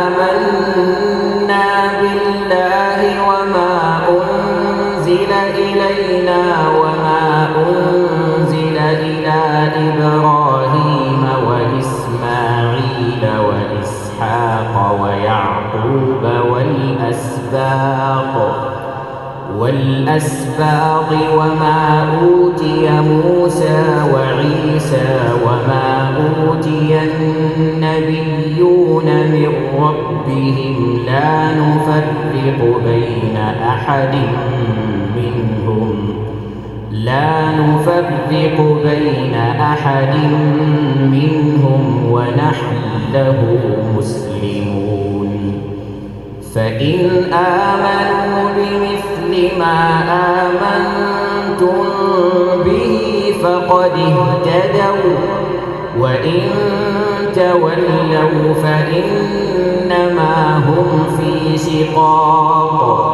آمنا بالله وما أنزل إلينا وما أنزل إلى إبراهيم وإسماعيل وإسحاق ويعقوب والأسباط والأسباط وما أوتي موسى وعيسى وما أوتي النبيون من ربهم لا نفرق بين أحد منهم لا نفرق بين أحد منهم ونحن له مسلمون فإن آمنوا بمثل ما آمنتم به فقد اهتدوا وإن تولوا فإنما هم في شقاق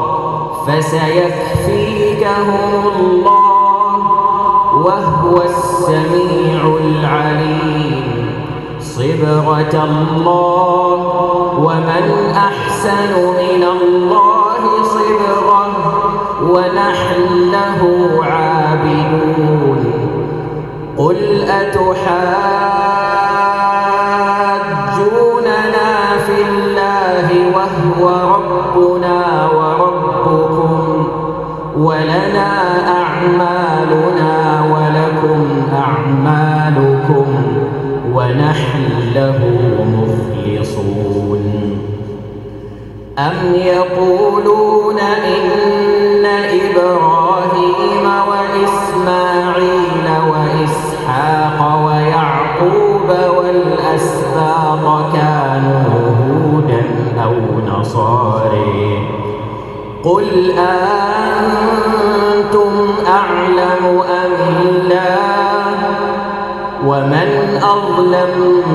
فسيكفيكهم الله وهو السميع العليم صبغة الله ومن أحسن من الله صبغة ونحن له عابدون قل أتحاجوننا أم يقولون إن إبراهيم وإسماعيل وإسحاق ويعقوب والأسباط كانوا هودا أو نصارى قل أنتم أعلم أم الله ومن أظلم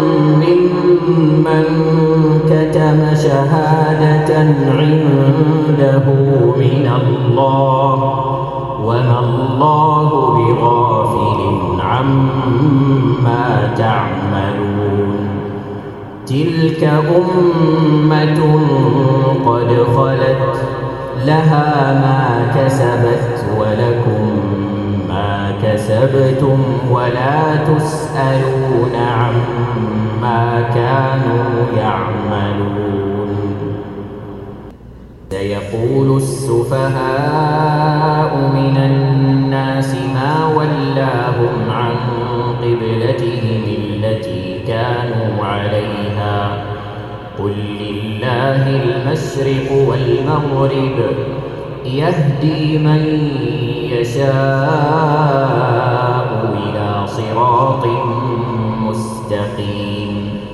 ممن كتم شهادة عنده من الله وما الله بغافل عما تعملون تلك أمة قد خلت لها ما كسبت ولكم ما كسبتم ولا تسألون عما كانوا يعملون سيقول السفهاء من الناس ما ولاهم عن قبلتهم التي كانوا عليها قل لله المشرق والمغرب يهدي من يشاء إلى صراط مستقيم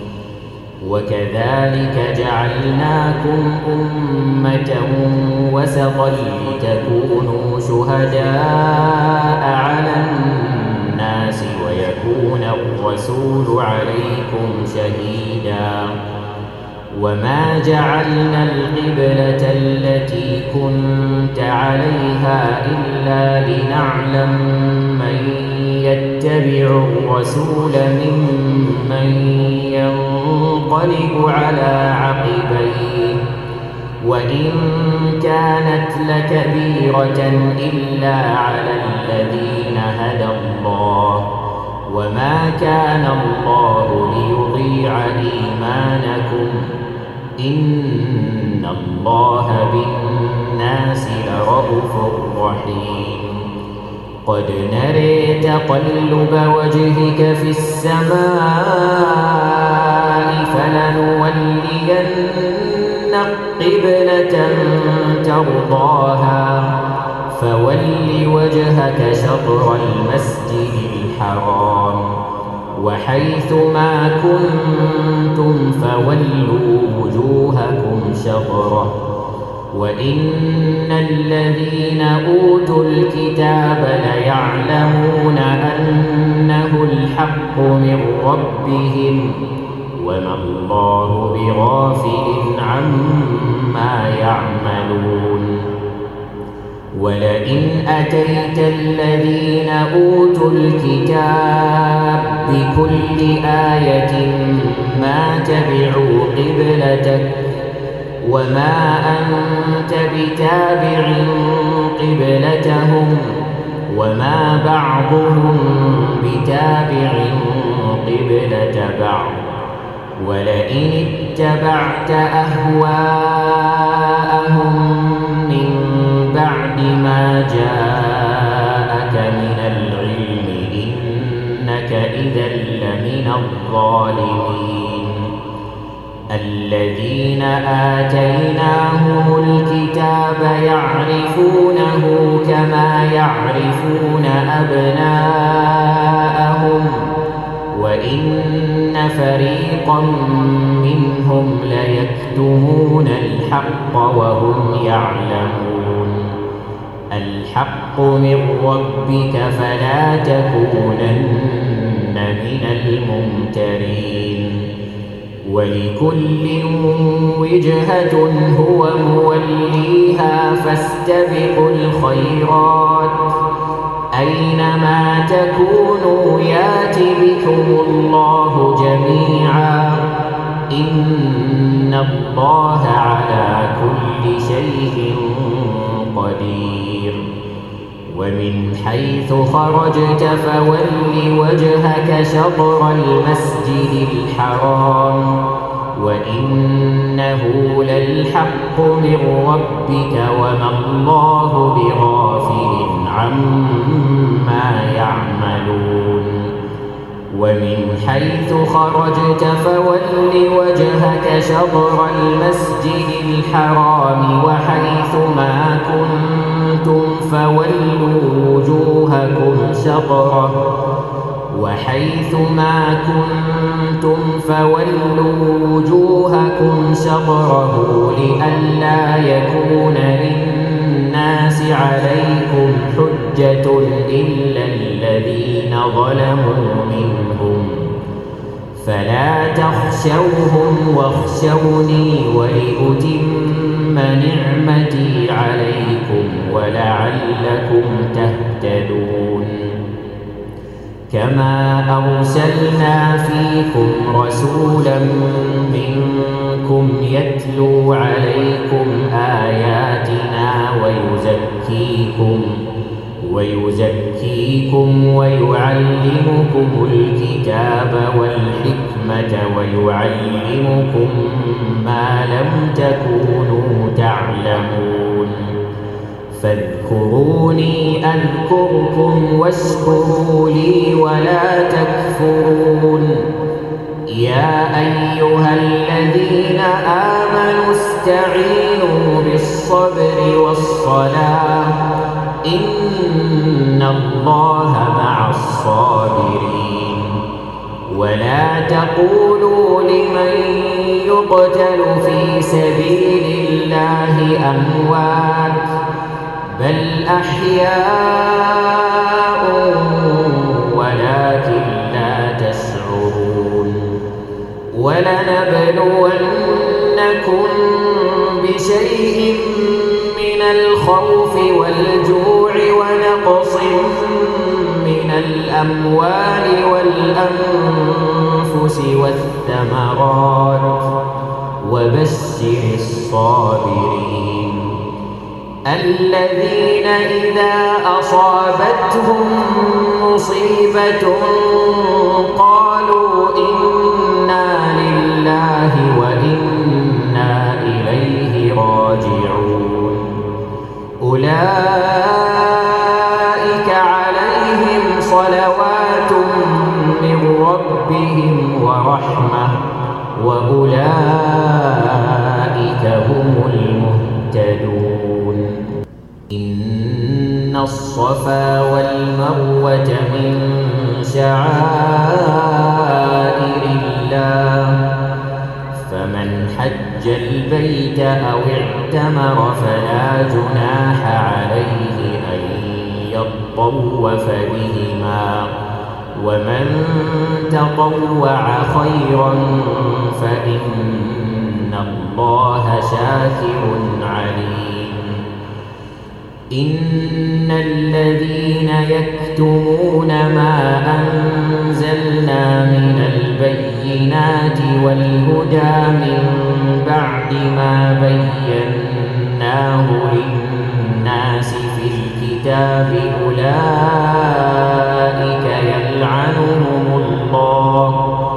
وكذلك جعلناكم أمة وسطا لتكونوا شهداء على الناس ويكون الرسول عليكم شهيدا وما جعلنا القبلة التي كنت عليها إلا لنعلم من يتبع الرسول ممن ينقلب على عقبيه وإن كانت لكبيرة إلا على الذين هدى الله وما كان الله ليضيع إيمانكم إن الله بالناس لرءوف رحيم قد نري تقلب وجهك في السماء فلنولينك قبلة ترضاها فول وجهك شطر المسجد الحرام وحيث ما كنتم فولوا وجوهكم شطره وإن الذين أوتوا الكتاب ليعلمون أنه الحق من ربهم وما الله بغافل عما يعملون ولئن أتيت الذين أوتوا الكتاب بكل آية ما تبعوا قبلتك وما أنت بتابع قبلتهم وما بعضهم بتابع قبلة بعض ولئن اتبعت أهواءهم من بعد ما جاءك من العلم إنك إذا لمن الظالمين الذين آتيناهم الكتاب يعرفونه كما يعرفون أبناءهم وإن فريقا منهم ليكتمون الحق وهم يعلمون الحق من ربك فلا تكونن من الممترين ولكل وجهة هو موليها فاستبقوا الخيرات أينما تكونوا يات بكم الله جميعا إن الله على كل شيء قدير ومن حيث خرجت فول وجهك شطر المسجد الحرام وإنه للحق من ربك وما الله بغافل عما يعملون ومن حيث خرجت فول وجهك شطر المسجد الحرام وحيث ما كنتم فولوا وجوهكم شطره وحيث ما كنتم فولوا وجوهكم شطره لئلا يكون للناس عليكم حجة إلا الذين ظلموا منهم فلا تخشوهم واخشوني ولأتم نعمتي عليكم ولعلكم تهتدون كما أرسلنا فيكم رسولا منكم يتلو عليكم آياتنا ويزكيكم ويزكيكم ويعلمكم الكتاب والحكمة ويعلمكم ما لم تكونوا تعلمون فاذكروني أذكركم واشكروا لي ولا تكفرون يا أيها الذين آمنوا استعينوا بالصبر والصلاة إن الله مع الصابرين ولا تقولوا لمن يقتل في سبيل الله أموات بل أحياء ولكن لا تشعرون ولنبلونكم بشيء من الخوف والجوع ونقص من الأموال والأنفس والثمرات وبشر الصابرين الذين إذا أصابتهم مصيبة قالوا إنا لله وإنا إليه راجعون أولئك عليهم صلوات من ربهم ورحمة وأولئك هم المهتدون إن الصفا والمروة من شعائر الله فمن حج البيت أو اعتمر فلا جناح عليه أن يطوف بهما ومن تطوع خيرا فإن الله شاكر عليم إن الذين يكتمون ما أنزلنا من البينات والهدى من بعد ما بيناه للناس في الكتاب أولئك يلعنهم الله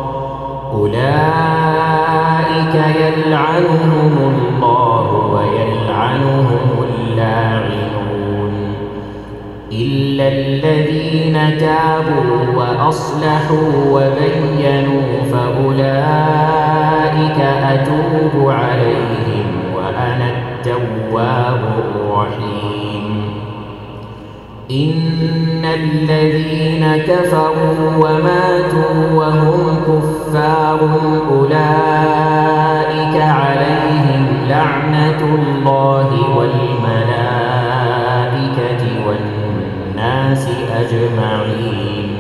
أولئك يلعنهم الله ويلعنهم اللاعنون إلا الذين تابوا وأصلحوا وبينوا فأولئك أتوب عليهم وأنا التواب الرحيم إن الذين كفروا وماتوا وهم كفار أولئك عليهم لعنة الله والملائكة والناس أجمعين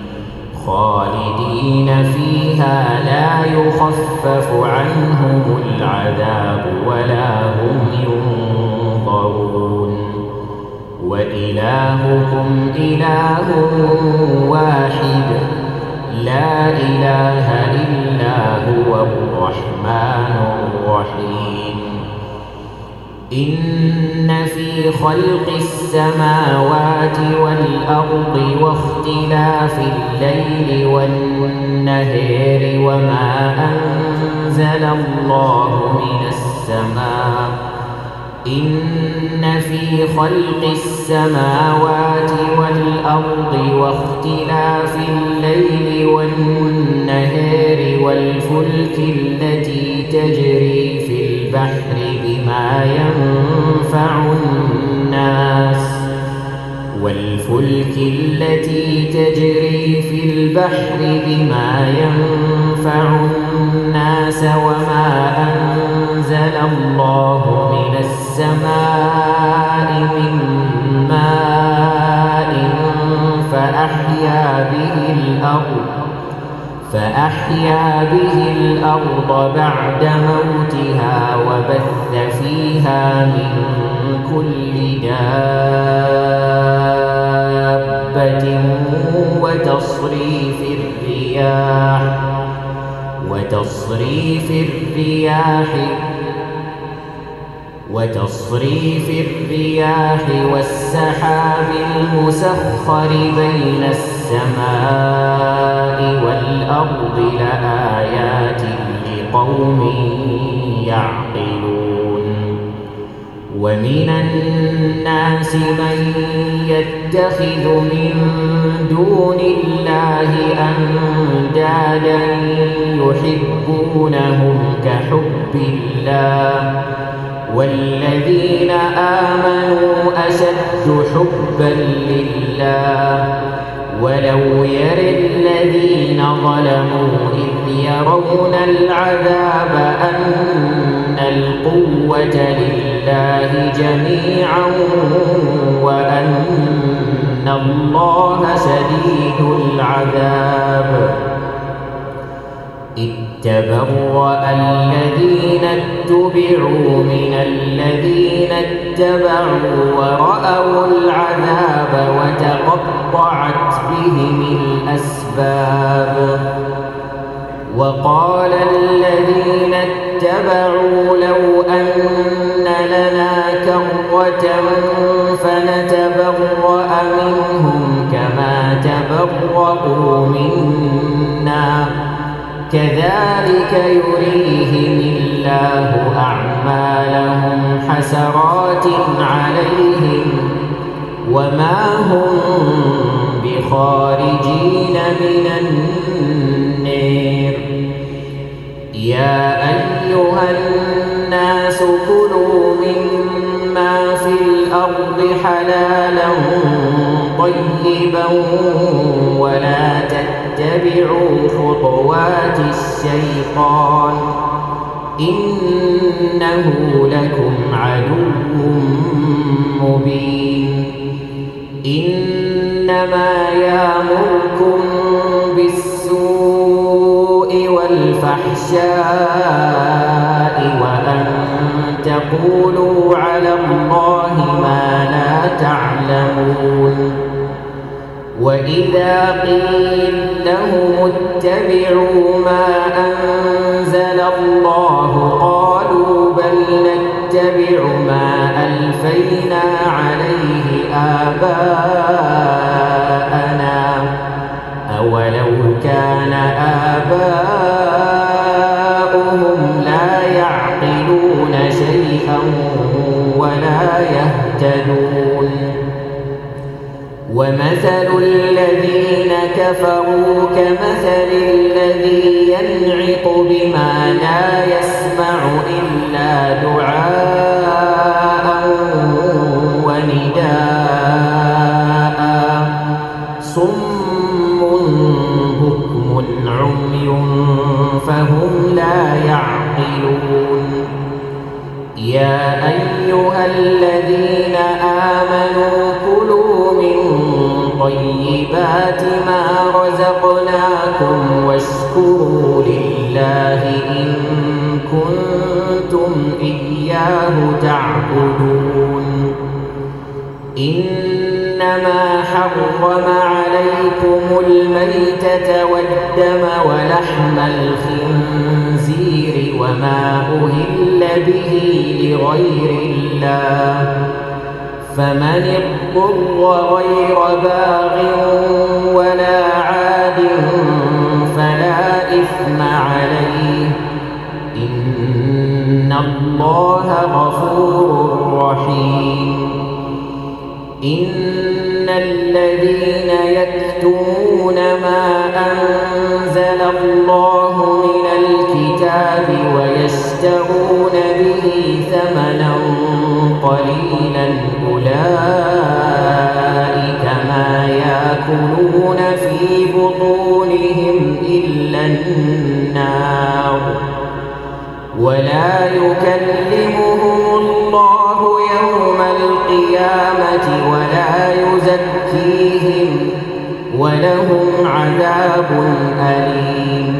خالدين فيها لا يخفف عنهم العذاب ولا هم ينظرون وإلهكم إله واحد لا إله إلا هو الرحمن الرحيم إن في خلق السماوات والأرض واختلاف الليل والنهار وما أنزل الله من السماء إن في خلق السماوات والأرض واختلاف الليل والنهار والفلك التي تجري في البحر بما ينفع الناس والفلك التي تجري في البحر بما ينفع الناس وما أنزل الله من السماء من ماء فأحيا به الأرض فأحيا به الأرض بعد موتها وبث فيها من كل دابة وتصريف الرياح وتصريف الرياح وتصريف الرياح والسحاب المسخر بين السماء والأرض لآيات لقوم يعقلون ومن الناس من يتخذ من دون الله أندادا يحبونهم كحب الله والذين آمنوا أشد حبا لله ولو يرى الذين ظلموا إذ يرون العذاب أن القوة لله جميعا وأن الله شديد العذاب تبرأ الذين اتبعوا من الذين اتبعوا ورأوا العذاب وتقطعت بهم الأسباب وقال الذين اتبعوا لو أن لنا كرة فنتبرأ منهم كما تبرأوا منا كذلك يريهم الله أعمالهم حسرات عليهم وما هم بخارجين من النار يا أيها الناس كلوا مما في الأرض حلالا طيبا ولا تتبعوا خطوات الشيطان إنه لكم عدو مبين إنما يأمركم بالسوء والفحشاء وأن تقولوا على الله ما لا تعلمون وإذا قيل لهم اتبعوا ما أنزل الله قالوا بل نتبع ما ألفينا عليه آباءنا أولو كان آباؤهم لا يعقلون شيئا ولا يهتدون ومثل الذين كفروا كمثل الذي ينعق بما لا يسمع إلا دعاء ونداء صم بكم عمي فهم لا يعقلون يا أيها الذين آمنوا كلوا من طيبات ما رزقناكم واشكروا لله إن كنتم إياه تعبدون إنما حرم عليكم الميتة والدم ولحم الخنزير وما أهل به لغير الله فمن اضطر غير باغ ولا عاد فلا إثم عليه إن الله غفور رحيم إن الذين يكتمون ما أنزل الله من الكتاب ويشترون به ثمنا قليلا أولئك ما يأكلون في بطونهم إلا النار ولا يكلمهم الله يوم القيامة ولا يزكيهم ولهم عذاب أليم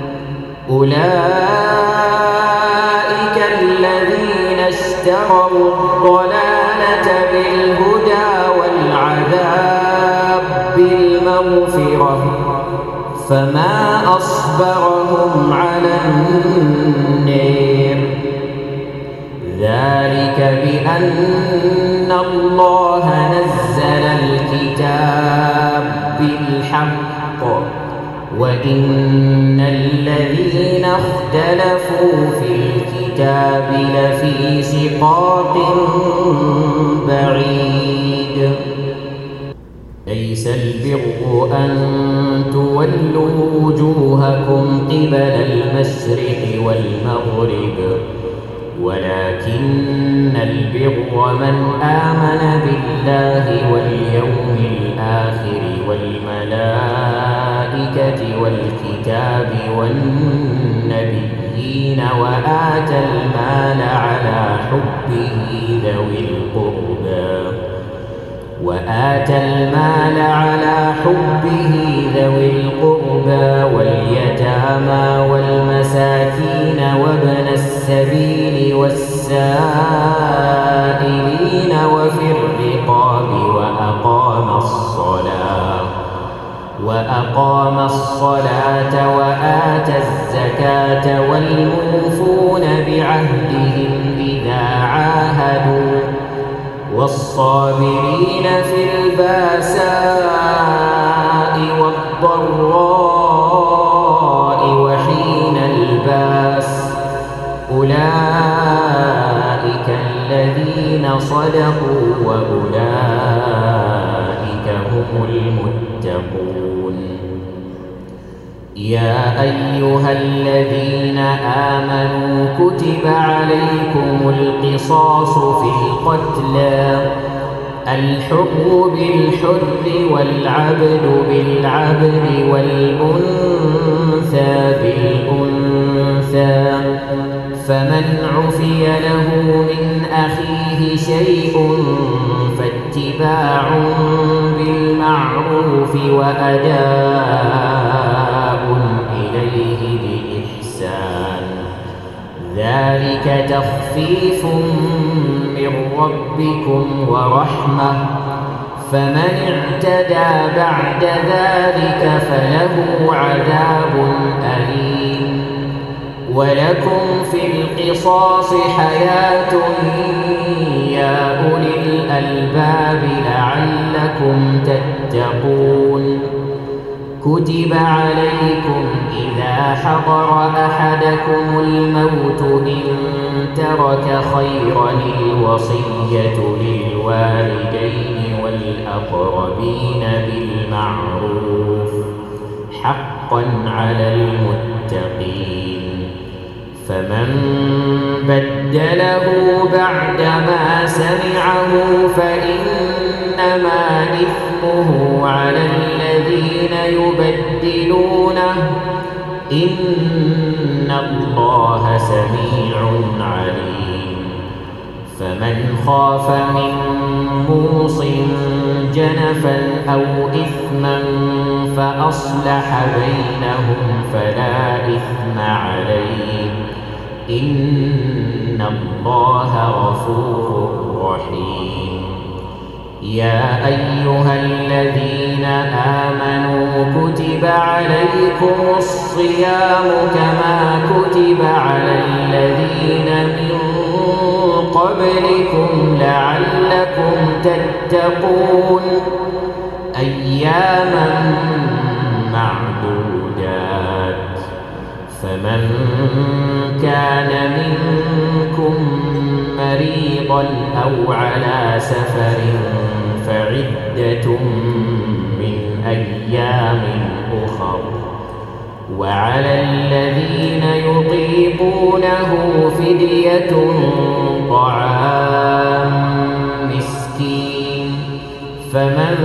أولئك الذين اشتروا الضلالة بالهدى والعذاب بالمغفرة فما أصبرهم على النار ذلك بأن الله نزل الكتاب بالحق وإن الذين اختلفوا في الكتاب لفي شقاق بعيد ليس البر أن تولوا وجوهكم قبل المشرق والمغرب ولكن البر من آمن بالله واليوم الآخر والملائكة والكتاب والنبيين وآتى المال على حبه ذوي القربى وآتى المال على حبه ذوي القربى واليتامى والمساكين وابن السبيل والسائلين وفي الرقاب وأقام الصلاة وأقام الصلاة وآتى الزكاة والموفون بعهدهم إذا عاهدوا والصابرين في الباساء والضراء وحين الباس أولئك الذين صدقوا وأولئك هم المتقون يا أيها الذين آمنوا كتب عليكم القصاص في القتلى الحر بالحر والعبد بالعبد والأنثى بالأنثى فمن عفي له من أخيه شيء فاتباع بالمعروف وأداء إليه بإحسان ذلك تخفيف من ربكم ورحمة فمن اعتدى بعد ذلك فله عذاب أليم ولكم في القصاص حياة يا أولي الألباب لعلكم تتقون كتب عليكم إذا حضر أحدكم الموت إن ترك خيرا الوصية للوالدين والأقربين بالمعروف حقا على المتقين فمن بدله بعدما سمعه فإنما إثمه على الذين يبدلونه إن الله سميع عليم فمن خاف من موص جنفا أو إثما فأصلح بينهم فلا إثم عليه إن الله غفور رحيم يا أيها الذين آمنوا كتب عليكم الصيام كما كتب على الذين من قبلكم لعلكم تتقون أياما معدودات فمن كان منكم مريضا أو على سفر فعدة من أيام أخر وعلى الذين يطيقونه فدية طعام مسكين فمن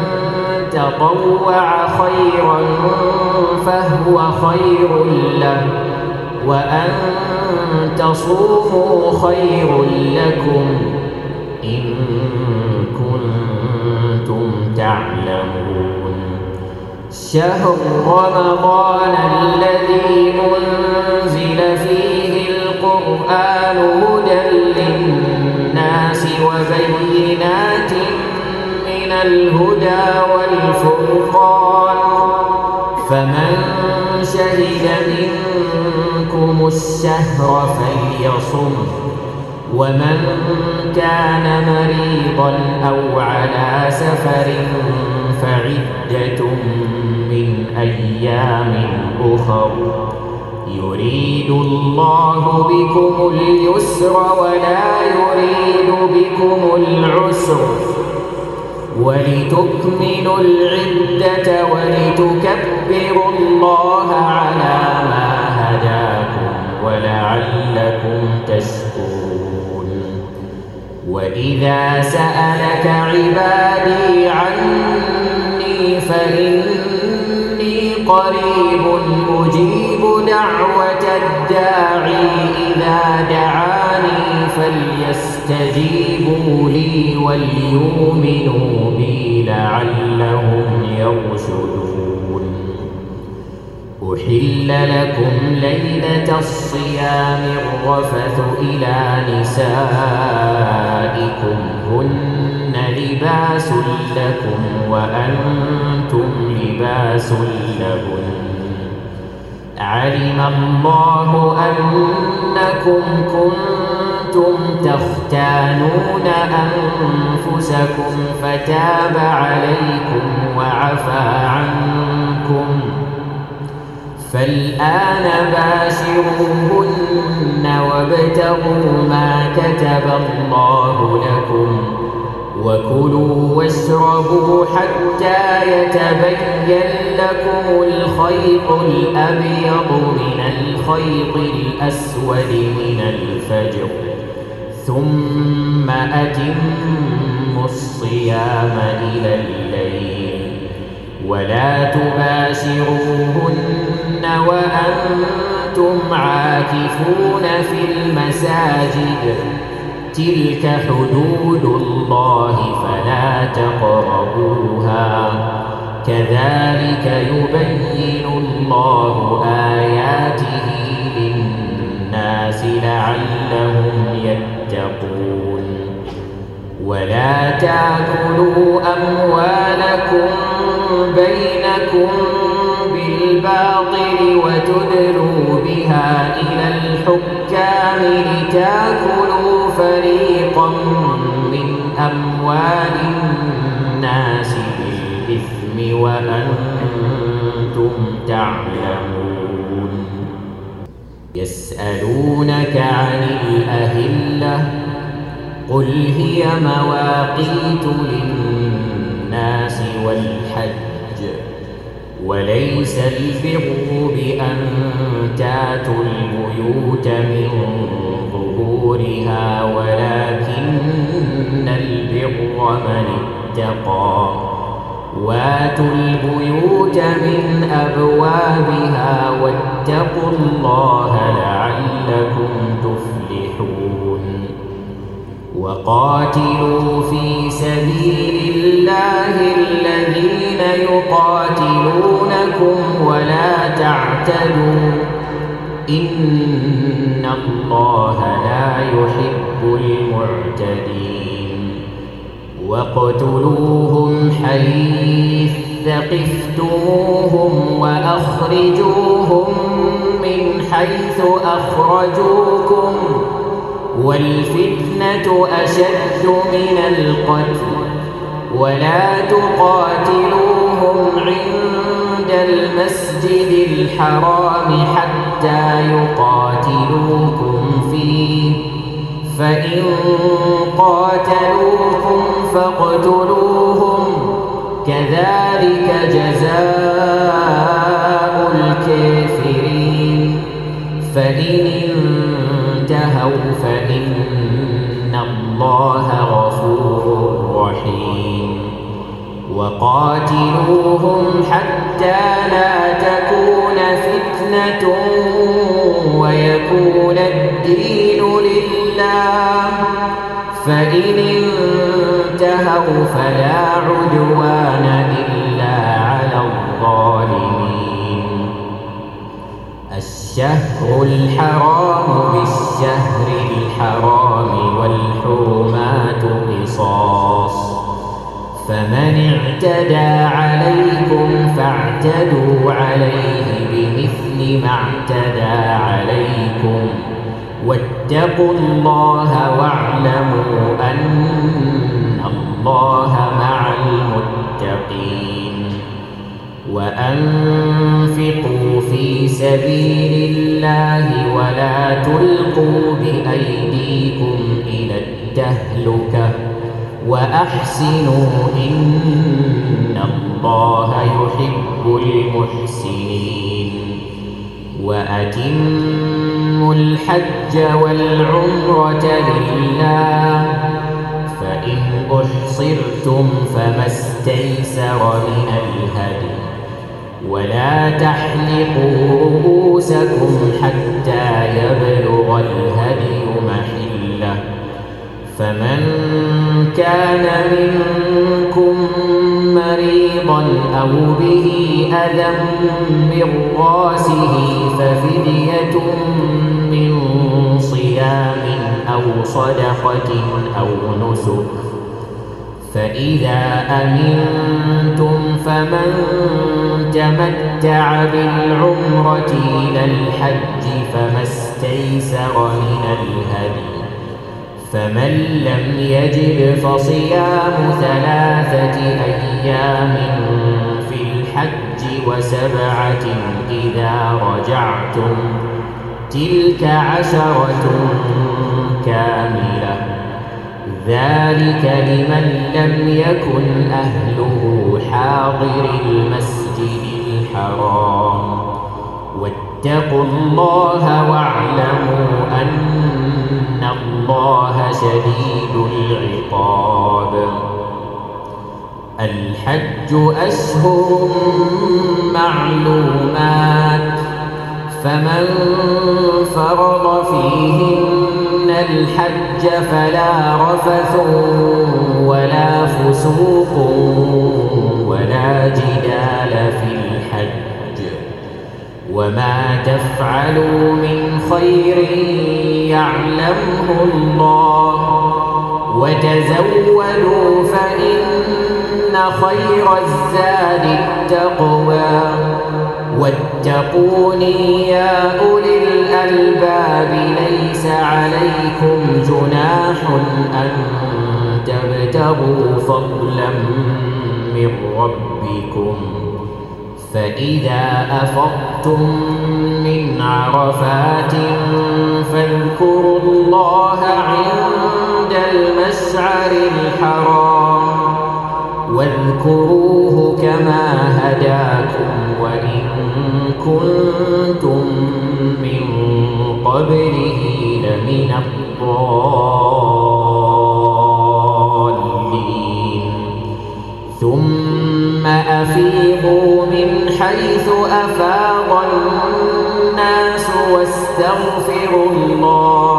تطوع خيرا فهو خير له وأن تصوموا خير لكم إن كنتم تعلمون شهر رمضان الذي أنزل فيه القرآن هدى للناس وبينات من الهدى والفرقان فمن شهد منكم الشهر فليصم ومن كان مريضا أو على سفر فعدة من أيام أخر يريد الله بكم اليسر ولا يريد بكم العسر ولتكملوا العدة ولتكبروا الله على ما هداكم ولعلكم تشكرون وإذا سألك عبادي عني فإني قريب أجيب دعوة الداعي إذا دعاني فليستجيبوا لي وليؤمنوا بي لعلهم يرشدون أحل لكم ليلة الصيام الرفث إلى نسائكم هن لباس لكم وأنتم لباس لهن علم الله أنكم كنتم تختانون أنفسكم فتاب عليكم وعفى عنكم فالآن باشروهن وابتغوا ما كتب الله لكم وكلوا واشربوا حتى يتبين لكم الخيط الأبيض من الخيط الأسود من الفجر ثم أتموا الصيام إلى الليل ولا تباشروهن وأنتم عاكفون في المساجد تلك حدود الله فلا تقربوها كذلك يبين الله آياته للناس لعلهم يتقون ولا تأكلوا أموالكم بينكم بالباطل وتدلوا بها إلى الحكام لتأكلوا فريقا من أموال الناس بالإثم وأنتم تعلمون يسألونك عن الأهلة قل هي مواقيت للناس والحج وليس البر بأن تاتوا البيوت من ظهورها ولكن البر من اتقى واتوا البيوت من أبوابها واتقوا الله لعلكم تفلحون وقاتلوا في سبيل الله الذين يقاتلونكم ولا تعتدوا إن الله لا يحب المعتدين واقتلوهم حيث ثقفتموهم وأخرجوهم من حيث أخرجوكم والفتنة أشد من القتل ولا تقاتلوهم عند المسجد الحرام حتى يقاتلوكم فيه فإن قاتلوكم فاقتلوهم كذلك جزاء الكافرين فإن انتهوا فإن الله غفور رحيم وقاتلوهم حتى لا تكون فتنة ويكون الدين لله فإن انتهوا فلا عدوان إلا على الظالمين الشهر الحرام بالشهر الحرام والحرمات قصاص فمن اعتدى عليكم فاعتدوا عليه بمثل ما اعتدى عليكم واتقوا الله واعلموا أن الله مع المتقين وأنفقوا في سبيل الله ولا تلقوا بأيديكم إلى التهلكة وأحسنوا إن الله يحب المحسنين وأتموا الحج والعمرة لله فإن أحصرتم فما استيسر من الهدي ولا تحلقوا رؤوسكم حتى يبلغ الهدي محله فمن كان منكم مريضا أو به أذى من راسه ففدية من صيام أو صدقة أو نسك فإذا أمنتم فمن تمتع بالعمرة إلى الحج فما استيسر من الهدي فمن لم يجد فصيام ثلاثة أيام في الحج وسبعة إذا رجعتم تلك عشرة كاملة ذلك لمن لم يكن أهله حاضر المسجد الحرام واتقوا الله واعلموا أن الله شديد العقاب الحج أشهر معلومات فمن فرض فيهن الحج فلا رفث ولا فسوق ولا جدال في الحج وما تفعلوا من خير يعلمه الله وتزودوا فإن خير الزاد التقوى واتقوني يا أولي الألباب ليس عليكم جناح أن تبتغوا فضلا من ربكم فإذا أفضتم من عرفات فاذكروا الله عند المشعر الحرام واذكروه كما هداكم وإن كنتم من قبله لمن الضالين ثم أفيضوا من حيث أفاض الناس واستغفروا الله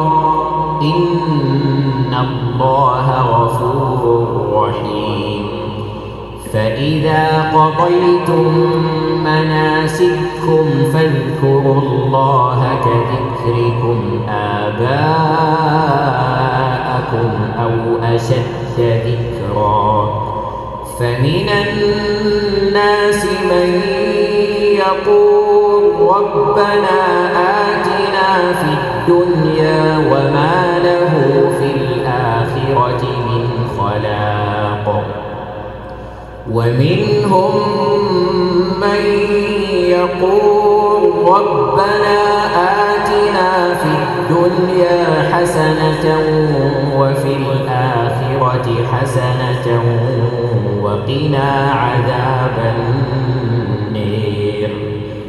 إن الله غفور رحيم فإذا قضيتم مناسككم فاذكروا الله كذكركم آباءكم أو أشد ذكرا فمن الناس من يقول ربنا آتنا في الدنيا وما له في الآخرة من خلاق ومنهم من يقول ربنا آتنا في الدنيا الدنيا حسنة وفي الآخرة حسنة وقنا عذاب النير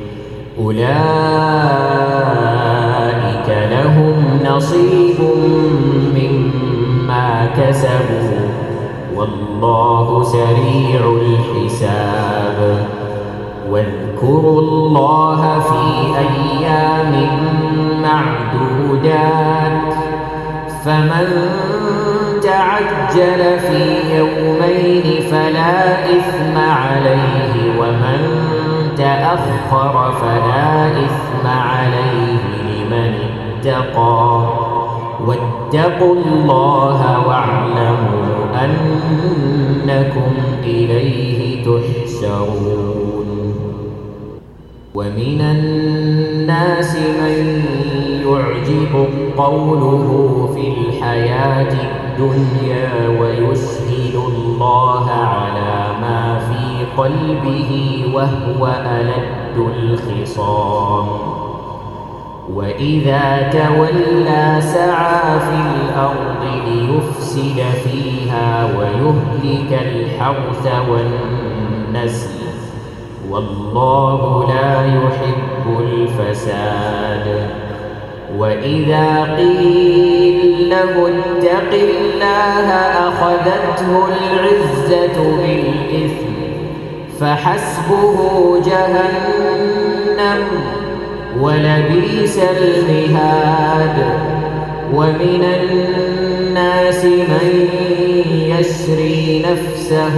أولئك لهم نصيب مما كسبوا والله سريع الحساب واذكروا الله في أيام معدودات فمن تعجل في يومين فلا إثم عليه ومن تأخر فلا إثم عليه لمن اتقى واتقوا الله واعلموا أنكم إليه تحشرون ومن الناس من يعجب قوله في الحياة الدنيا ويشهد الله على ما في قلبه وهو ألد الخصام وإذا تولى سعى في الأرض ليفسد فيها ويهلك الحرث والنسل والله لا يحب الفساد وإذا قيل له اتق الله أخذته العزة بالإثم فحسبه جهنم ولبئس المهاد ومن الناس من يشري نفسه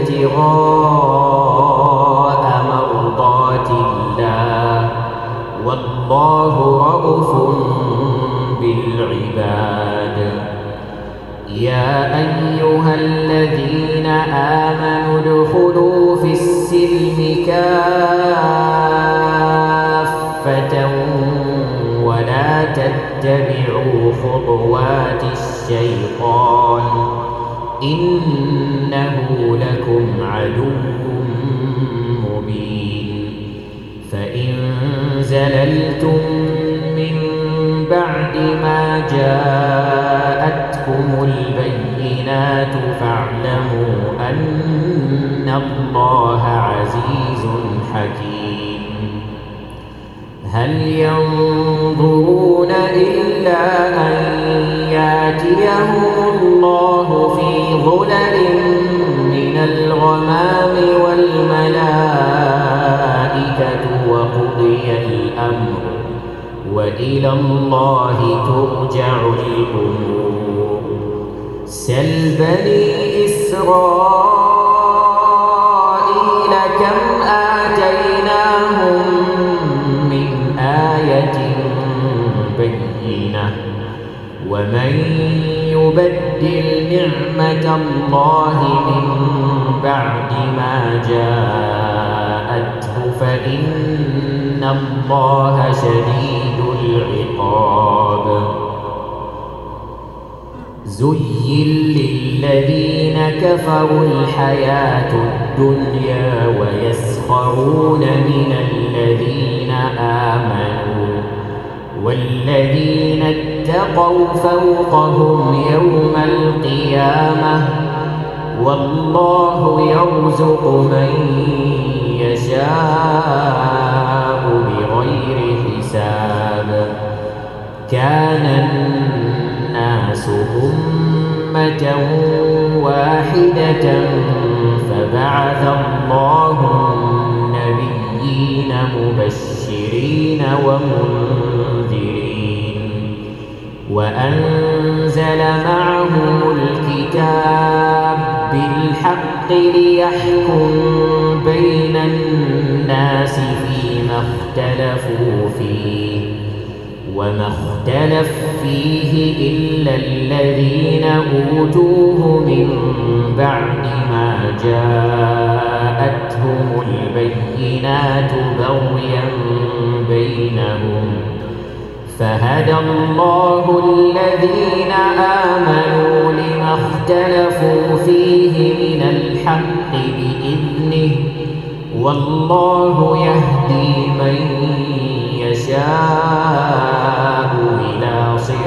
ابتغاء مرضات الله والله رؤوف بالعباد يا أيها الذين آمنوا ادخلوا في السلم كافة ولا تتبعوا خطوات الشيطان إنه لكم عدو مبين فإن زللتم من بعد ما جاءتكم البينات فاعلموا أن الله عزيز حكيم هل ينظرون إلا أن يأتيهم الله في ظلل من الغمام والملائكة وقضي الأمر وإلى الله ترجع الأمور سل بني إسرائيل كم آتيناهم من آية بينة ومن يبدل نعمة الله من بعد ما جاءته فإن الله شديد العقاب زين للذين كفروا الحياة الدنيا ويسخرون من الذين آمنوا والذين اتقوا فوقهم يوم القيامة والله يرزق من يشاء بغير حساب كان الناس أمة واحدة فبعث الله النبيين مبشرين ومنذرين وأنزل معهم الكتاب بالحق ليحكم بين الناس فيما اختلفوا فيه وما اختلف فيه إلا الذين أوتوه من بعد ما جاءتهم البينات بغيا بينهم فهدى الله الذين آمنوا لما اختلفوا فيه من الحق بإذنه والله يهدي من يشاء إلى صراط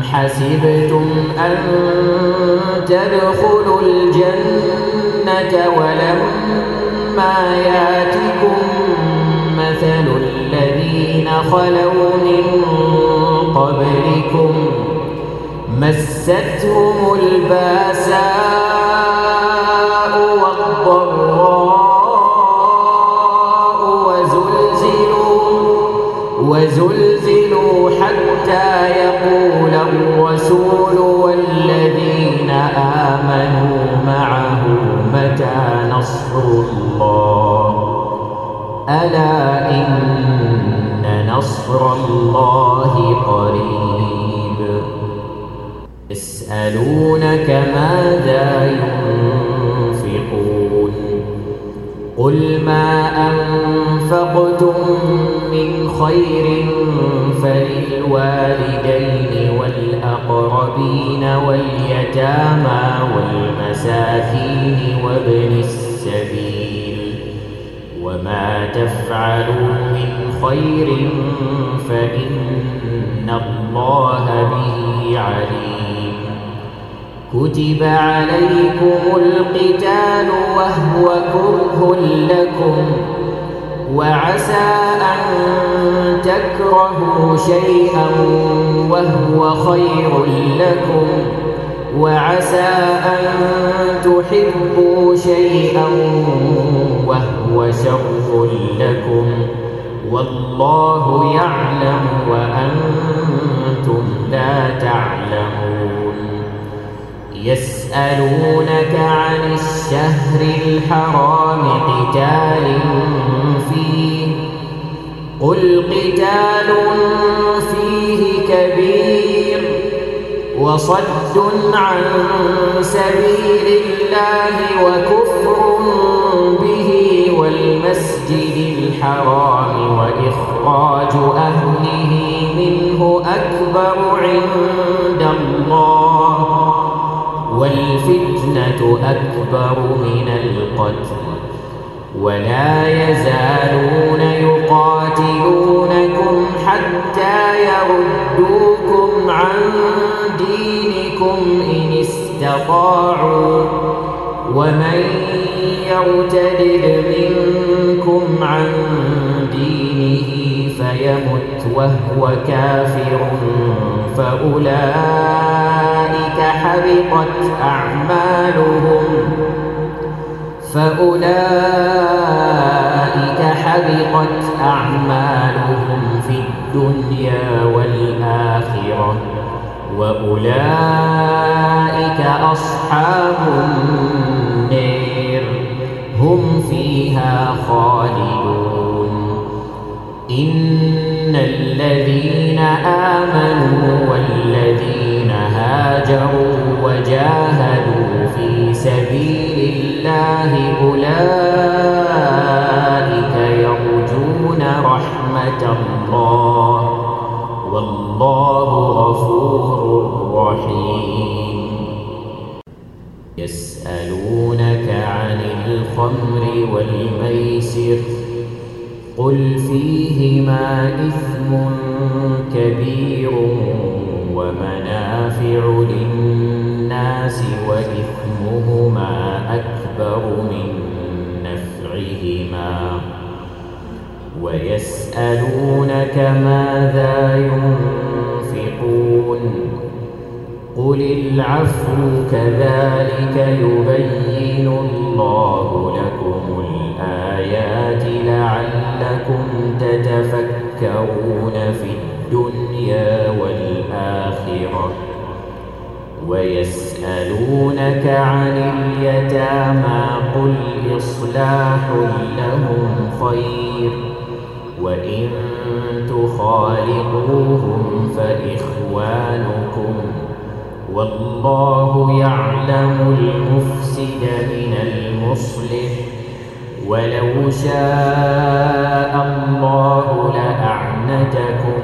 حسبتم أن تدخلوا الجنة ولما ياتكم مثل الذين خلوا من قبلكم مستهم الباساء والضراء وزلزلوا, وزلزلوا حتى يقول الرسول والذين آمنوا معه متى نصر الله ألا إن نصر الله قريب يسألونك ماذا ينفقون قل ما أنفقتم من خير فللوالدين والأقربين واليتامى والمساكين وابن السبيل وما تفعلوا من خير فإن الله به عليم كتب عليكم القتال وهو كره لكم وعسى أن تكرهوا شيئا وهو خير لكم وعسى أن تحبوا شيئا وهو شر لكم والله يعلم وأنتم لا تعلمون يسألونك عن الشهر الحرام قتال فيه قل قتال فيه كبير وصد عن سبيل الله وكفر به والمسجد الحرام وإخراج أهله منه أكبر عند الله والفتنة أكبر من القتل ولا يزالون يقاتلونكم حتى يردوكم عن دينكم إن استطاعوا ومن يرتد منكم عن دينه فيمت وهو كافر فأولئك حبطت أعمالهم فأولئك حبطت أعمالهم في الدنيا والآخرة وأولئك أصحاب النار هم فيها خالدون إن الذين آمنوا والذين هاجروا وجاهدوا في سبيل الله أولئك يرجون رحمة الله والله غفور رحيم يسألونك عن الخمر والميسر قل فيهما إثم كبير ومنافع للناس وإثمهما أكبر من نفعهما ويسألونك ماذا ينفقون قل العفو كذلك يبين الله لكم الآيات لعلكم تتفكرون في الدنيا والآخرة ويسألونك عن اليتامى قل إصلاح لهم خير وإن تخالطوهم فإخوانكم والله يعلم المفسد من المصلح ولو شاء الله لأعنتكم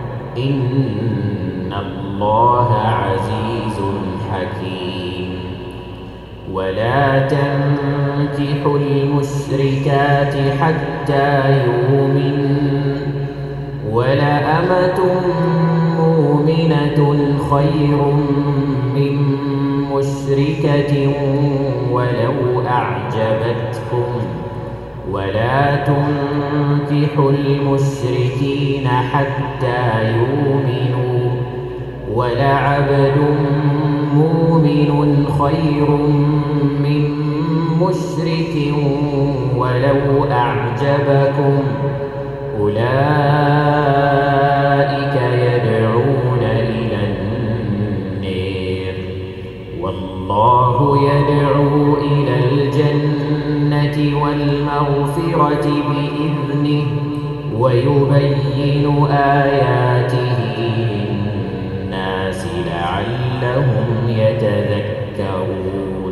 إن الله عزيز حكيم ولا تنكحوا المشركات حتى يؤمنوا ولأمة مؤمنة خير من مشركة ولو أعجبتكم ولا تنكحوا المشركين حتى يؤمنوا ولعبد مؤمن خير من مشرك ولو أعجبكم أولئك يدعون إلى النار والله يدعو إلى الجنة والمغفرة بإذنه ويبين آياته للناس لعلهم يتذكرون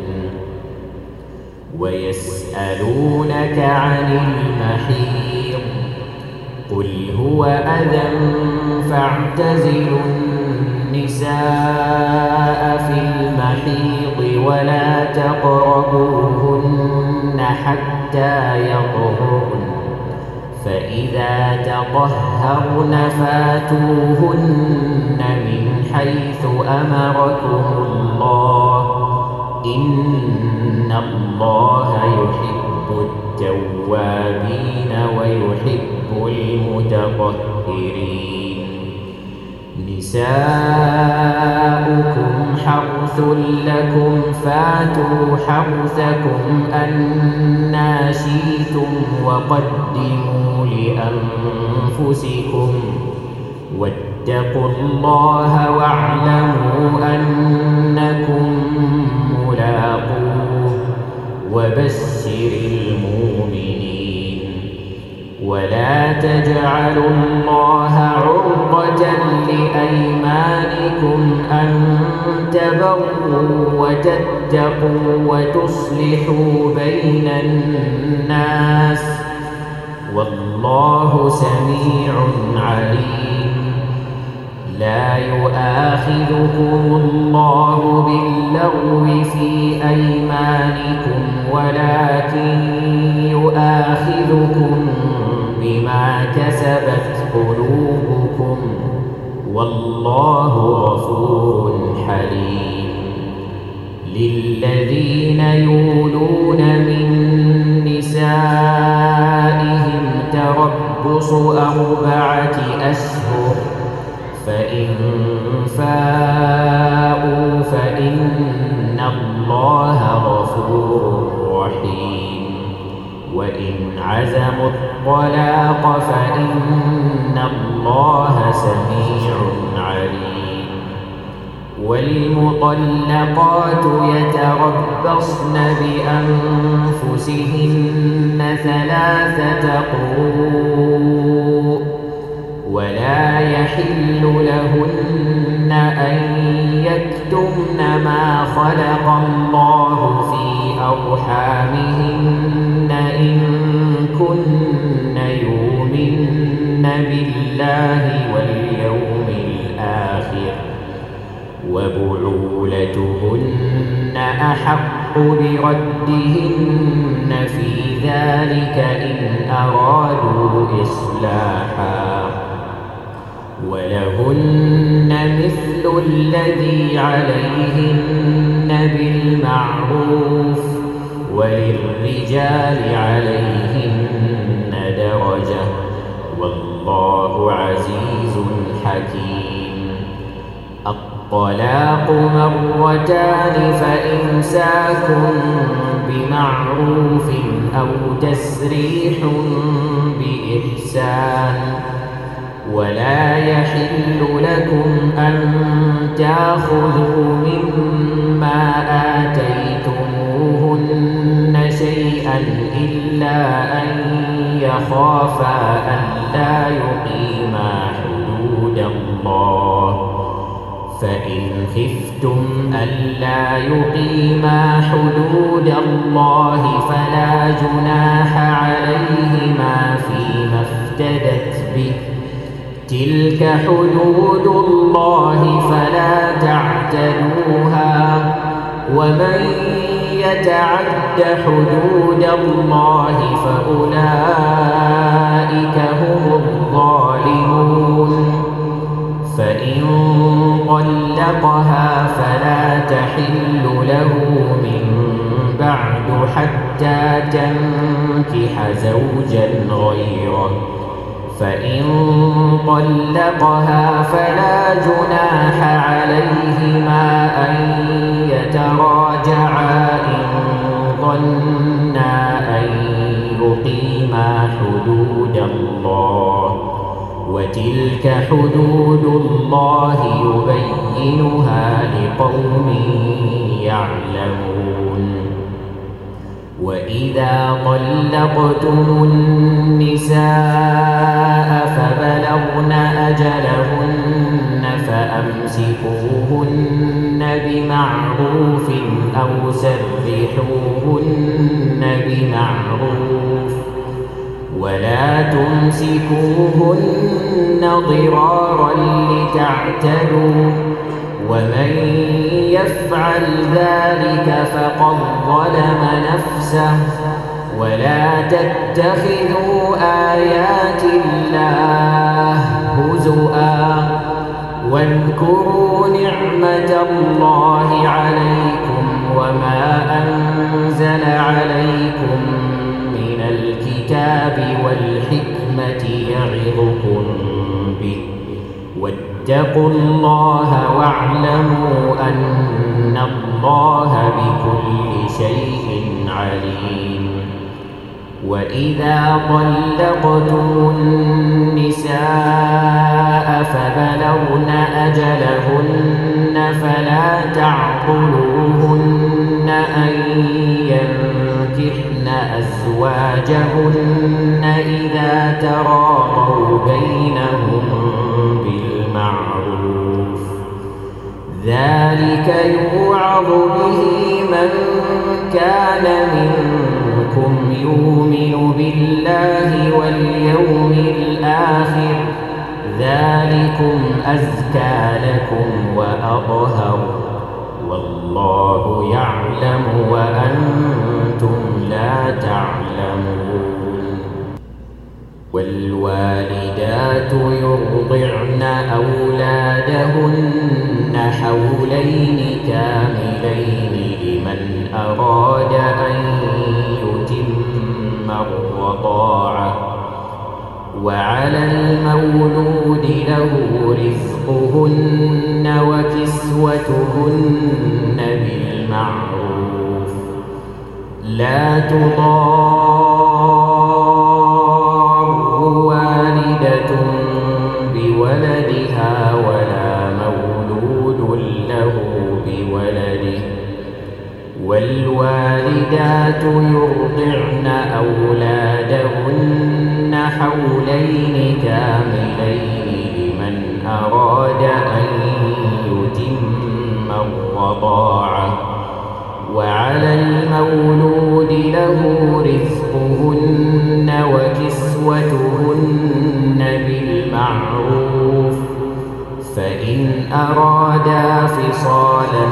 ويسألونك عن المحيض قل هو أذى فاعتزلوا النساء في المحيض ولا تقربوهن حتى يطهرن فإذا تطهرن فاتوهن من حيث أمركم الله إن الله يحب التوابين ويحب المتطهرين نساؤكم حرث لكم فاتوا حرثكم أنى شئتم وقدموا لأنفسكم واتقوا الله واعلموا أنكم ملاقوه وبشر المؤمنين ولا تجعلوا الله عرضة لأيمانكم أن تبروا وتتقوا وتصلحوا بين الناس والله سميع عليم لا يؤاخذكم الله باللغو في أيمانكم ولكن يؤاخذكم بما كسبت قلوبكم والله غفور حليم للذين يولون من نسائهم تربص أربعة أشهر فإن فاءوا فإن الله غفور رحيم وإن عزموا الطلاق فإن الله سميع عليم والمطلقات يتربصن بأنفسهن ثلاثة قروء ولا يحل لهن أن يكتمن ما خلق الله في أرحامهن إن كن يؤمن بالله واليوم الآخر وبعولتهن أحق بردهن في ذلك إن أرادوا إصلاحا ولهن مثل الذي عليهن بالمعروف وللرجال عليهن درجة والله عزيز حكيم الطلاق مرتان فإمساك بمعروف أو تسريح بإحسان ولا يحل لكم أن تأخذوا مما آتيتموهن شيئا إلا أن يخافا ألا يقيما حدود الله فإن خفتم ألا يقيما حدود الله فلا جناح عليهما فيما افتدت به تلك حدود الله فلا تعتدوها ومن يتعد حدود الله فأولئك هم الظالمون فإن تنكح زوجا غيره، فإن طلقها فلا جناح عليهما أن يتراجعا إن ظنا أن يقيما حدود الله، وتلك حدود الله يبينها لقوم يعلمون. وإذا طلقتم النساء فبلغن أجلهن فأمسكوهن بمعروف أو سرحوهن بمعروف، ولا تمسكوهن ضرارا لتعتدوا، ومن يفعل ذلك فقد ظلم نفسه. ولا تتخذوا آيات الله هزؤا، واذكروا نعمة الله عليكم وما أنزل عليكم من الكتاب والحكمة يعظكم به، واتقوا الله واعلموا أن الله بكل شيء عليم. وإذا طلقتم النساء فبلغن أجلهن فلا تعضلوهن أن ينكحن أزواجهن إذا تراضوا بينهم بالمعروف، ذلك يوعظ به من كان منكم يؤمن بالله واليوم الآخر، ذلكم أزكى لكم وأطهر، والله يعلم وأنتم لا تعلمون. والوالدات يرضعن أولادهن حولين كاملين لمن أراد أن يتم الرضاعة، وعلى المولود له رزقهن وكسوتهن بالمعروف، لا تضار والدة بولدها ولا مولود له بولده، والوالدات يرضعن أولادهن حولين كاملين لمن أراد أن يتم الرضاعة، وعلى المولود له رزقهن وكسوتهن بالمعروف، فإن أرادا فصالا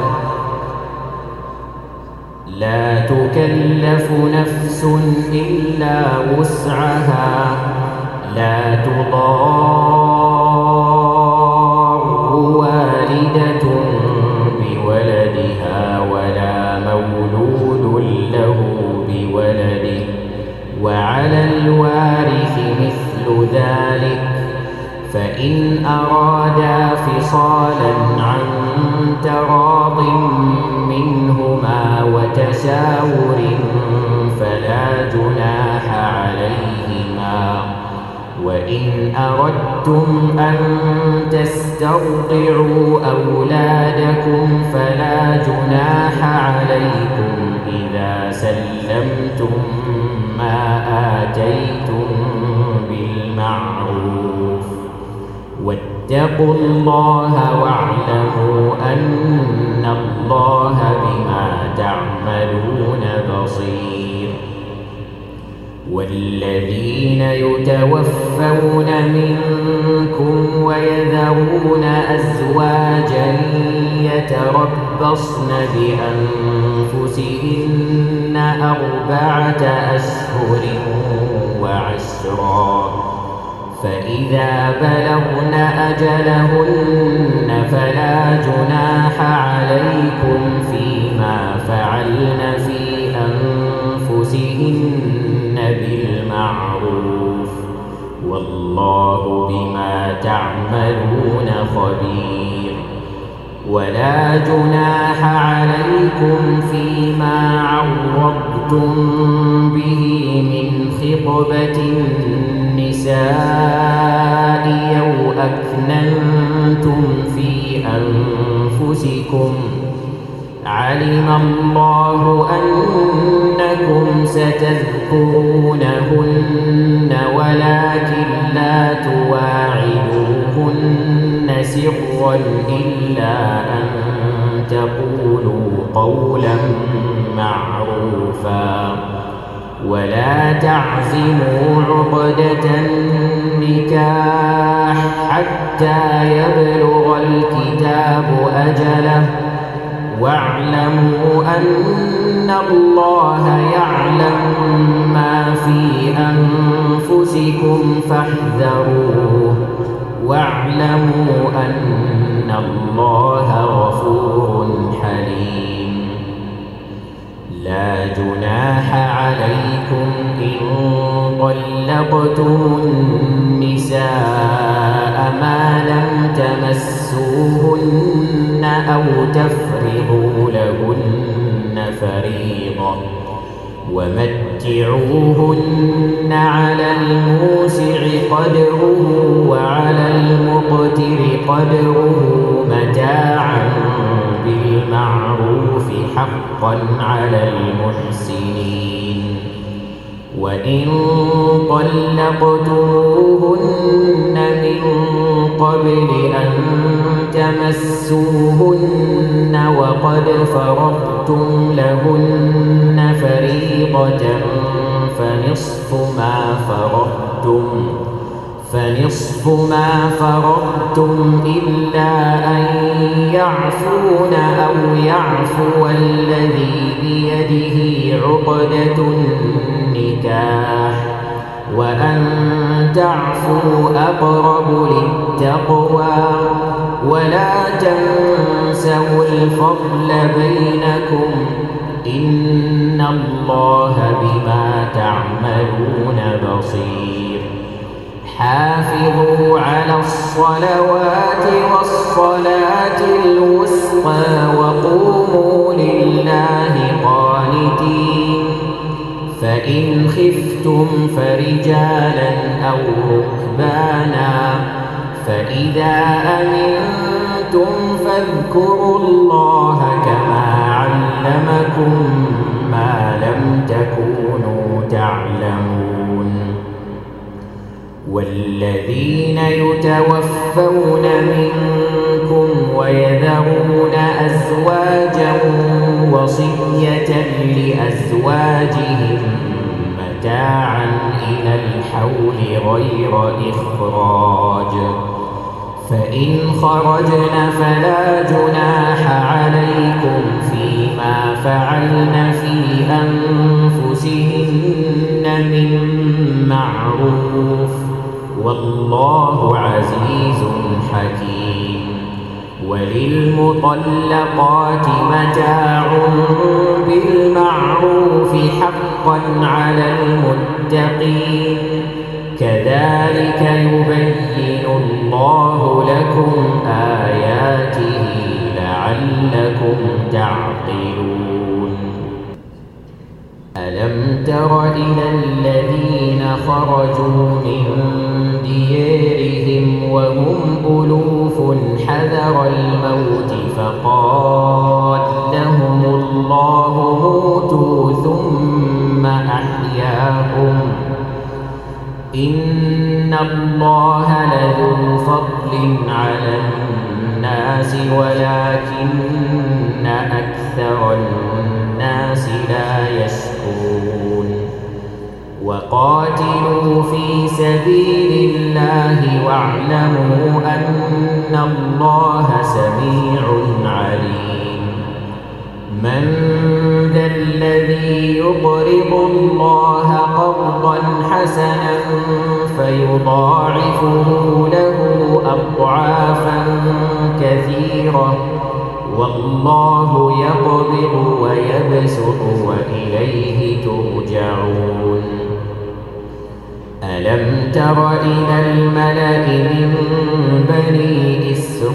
لا تكلف نفس إلا وسعها، لا تضار والدة بولدها ولا مولود له بولده، وعلى الوارث مثل ذلك، فإن أرادا فصالا عن تراض منهما وتشاور فلا جناح عليهما. وإن أردتم أن تسترضعوا أولادكم فلا جناح عليكم إذا سلمتم ما آتيتم بالمعروف، واتقوا الله واعلموا أن الله بما تعملون بصير. والذين يتوفون منكم ويذرون أزواجا يتربصن بأنفسهن أربعة أشهر وعشرا، فإذا بلغن أجلهن فلا جناح عليكم فيما فعلن في أنفسهن أنفسهن بالمعروف والله بما تعملون خبير. ولا جناح عليكم فيما عرضتم به من خطبة النساء أو أكننتم في أنفسكم علم الله أنكم ستذكرونهن ولكن لا تواعدوهن سرا إلا أن تقولوا قولا معروفا ولا تعزموا عقدة النكاح حتى يبلغ الكتاب أجله واعلموا أن الله يعلم ما في أنفسكم فاحذروه واعلموا أن الله غفور حليم. لا جناح عليكم إن طلقتم النساء ما لم تمسوهن أو تفرضوا لهن فريضة ومتعوهن على الموسع قدره وعلى المقتر قدره متاعا بالمعروف حقا على المحسنين. وإن طلقتموهن من قبل أن تمسوهن وقد فرضتم لهن فريضة فنصف ما فرضتم فنصف ما فرضتم إلا أن يعفون أو يعفو الذي بيده عقدة النكاح وأن تعفوا أقرب للتقوى ولا تنسوا الفضل بينكم إن الله بما تعملون بصير. حافظوا على الصلوات والصلاة الوسطى وقوموا لله قانتين. فإن خفتم فرجالا أو ركبانا فإذا أمنتم فاذكروا الله كما علمكم ما لم تكونوا تعلمون. والذين يتوفون منكم ويذرون أزواجا وصية لأزواجهم متاعا إلى الحول غير إخراج فإن خرجن فلا جناح عليكم فيما فعلن في أنفسهن من معروف والله عزيز حكيم. وللمطلقات متاع بالمعروف حقا على المتقين كذلك يبين الله لكم آياته لعلكم تعقلون. ألم تر إلى الذين خرجوا من ديارهم وهم ألوف حذر الموت فقال لهم الله موتوا ثم أحياهم إن الله لذو فضل على الناس ولكن أكثر الناس لا يشكرون. وقاتلوا في سبيل الله واعلموا أن الله سميع عليم. من ذا الذي يقرض الله قرضا حسنا فيضاعفه له أضعافا كثيرة والله يقبض ويبسط وإليه ترجعون ألم تر إلى الملأ من بني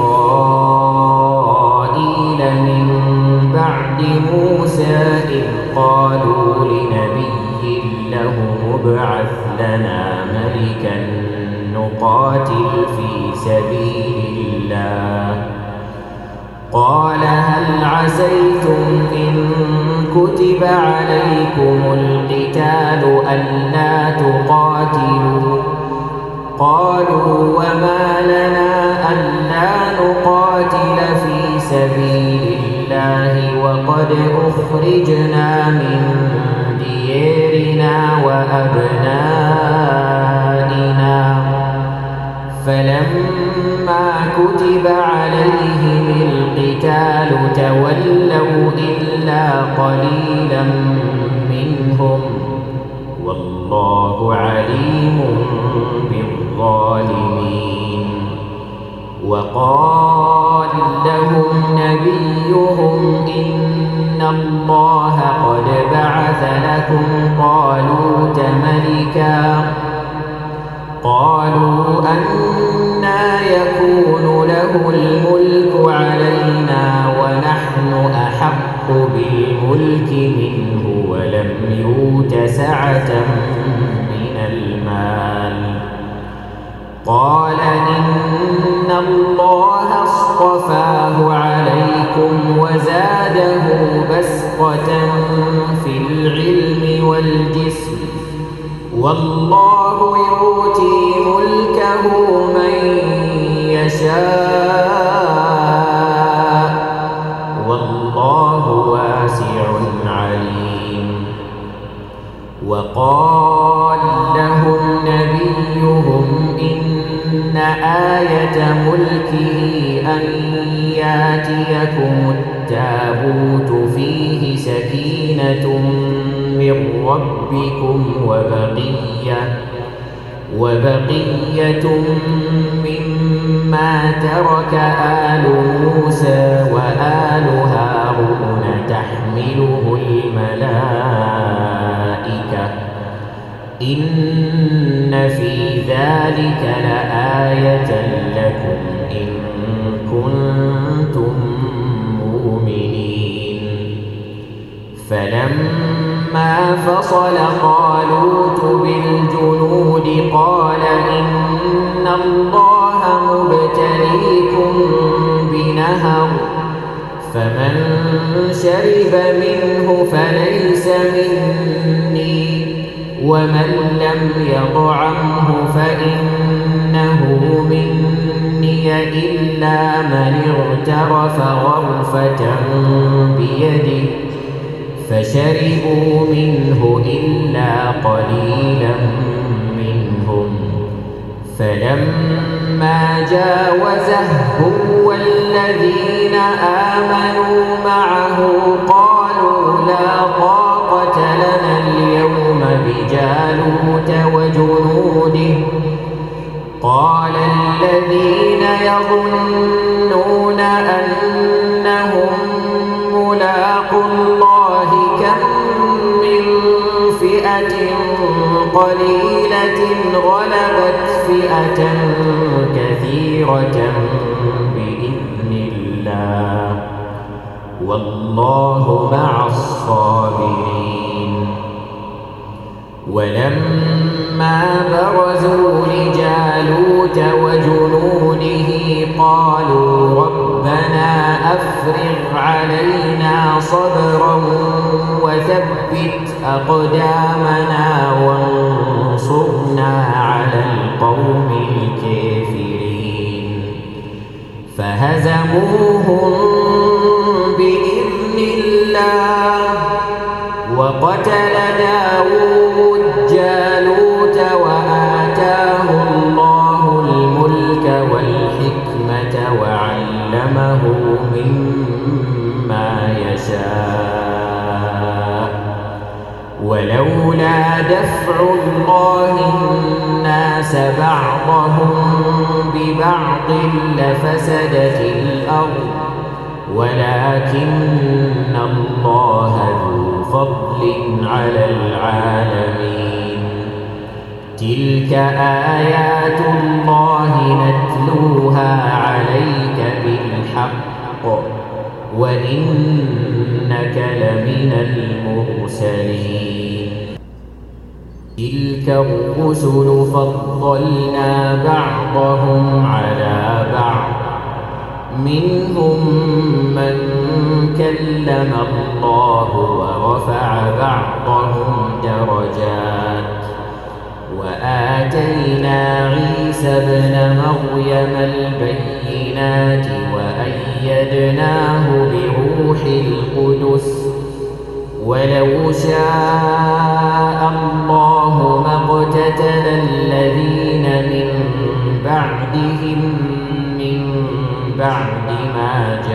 إسرائيل من بعد موسى إذ قالوا لنبي له ابعث لنا ملكا نقاتل في سبيل الله قال هل عسيتم إن كتب عليكم القتال ألا تقاتلوا قالوا وما لنا ألا نقاتل في سبيل الله وقد أخرجنا من ديارنا وأبنائنا فلما كتب عليهم القتال تولوا إلا قليلا منهم والله عليم بالظالمين وقال لهم نبيهم إن الله قد بعث لكم طالوت ملكا قالوا أنى يكون له الملك علينا ونحن أحق بالملك منه ولم يؤت سعة من المال قال إن الله اصطفاه عليكم وزاده بسطة في العلم والجسم والله يؤتي ملكه من يشاء والله واسع عليم وقال لهم نبيهم إن آية ملكه أن ياتيكم التابوت فيه سكينة من ربكم وبقية وبقية مما ترك آل موسى وآل هارون تحمله الملائكة إن في ذلك لآية لكم إن كنتم مؤمنين فلما فصل طالوت بالجنود قال إن الله مبتليكم بنهر فمن شرب منه فليس مني ومن لم يطعمه فإنه مني إلا من اغترف غرفة بيده فشربوا منه إلا قليلا منهم فلما جاوزه هو والذين آمنوا معه قالوا لا طاقة لنا اليوم بجالوت وجنوده قال الذين يظنون أنهم ملاقو الله كم من فئة قليلة غلبت فئة كثيرة بإذن الله والله مع الصابرين. ولما برزوا لجالوت وجنوده قالوا ربنا أفرغ علينا صبرا وثبت أقدامنا وانصرنا على القوم الكافرين فهزموهم بإذن الله وقتل داود جالوت وآتاه الله الملك والحكمة وعلمه مما يشاء ولولا دفع الله الناس بعضهم ببعض لفسدت الأرض ولكن الله ذو فضل على العالمين. تلك آيات الله نتلوها عليك بالحق وإنك لمن المرسلين. تلك الرسل فضلنا بعضهم على بعض منهم من كلم الله ورفع بعضهم درجات وآتينا عيسى ابن مريم البينات وأيدناه بروح القدس ولو شاء الله ما اقتتل الذين من بعدهم من بعد ما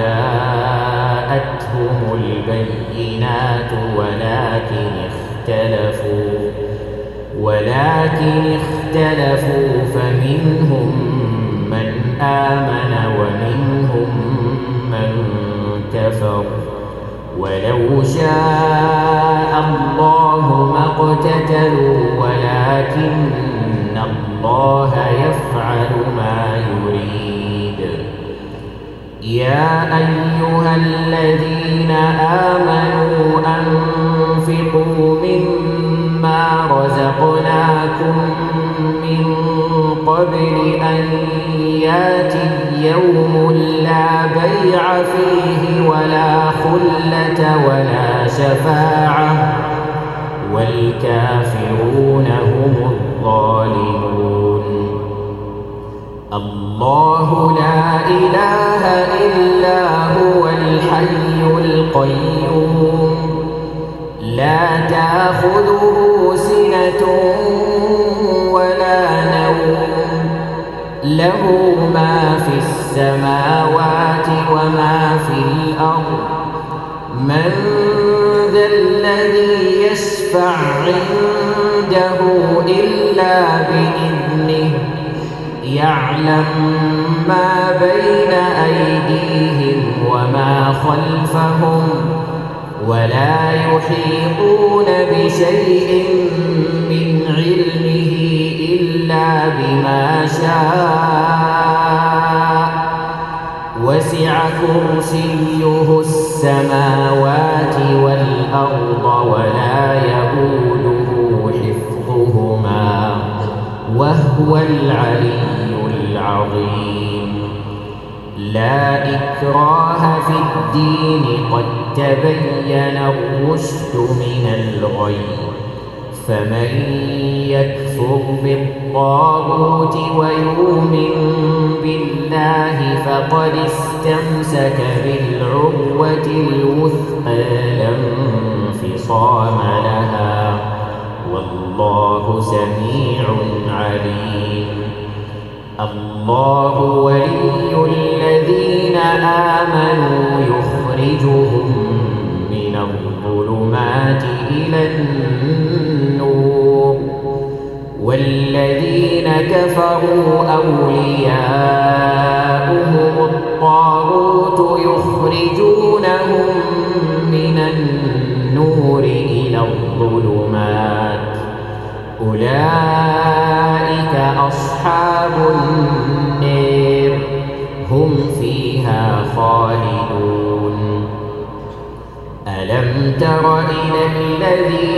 جاءتهم البينات ولكن اختلفوا ولكن اختلفوا فمنهم من آمن ومنهم من كفر ولو شاء الله ما اقتتلوا ولكن الله يفعل ما يريد. يا أيها الذين آمنوا أنفقوا مما رزقناكم من قبل أن ياتي يوم لا بيع فيه ولا خلة ولا شفاعة والكافرون هم الظالمون. الله لا إله إلا هو الحي القيوم لا تأخذه سنة ولا نوم له ما في السماوات وما في الأرض من ذا الذي يشفع عنده إلا بإذنه يعلم ما بين أيديهم وما خلفهم ولا يحيطون بشيء من علمه إلا بما شاء وسع كرسيه السماوات والأرض ولا يئوده حفظهما وهو العلي العظيم. لا إكراه في الدين قد تبين الرشد من الغي فمن يكفر بالطاغوت ويؤمن بالله فقد استمسك بالعروة الوثقى لا انفصام لها والله سميع عليم. الله ولي الذين آمنوا يخرجهم من الظلمات إلى النور والذين كفروا أولياؤهم الطاغوت يخرجونهم من النور إلى الظلمات أولئك أصحاب النار هم فيها خالدون. ألم تر إلى الذي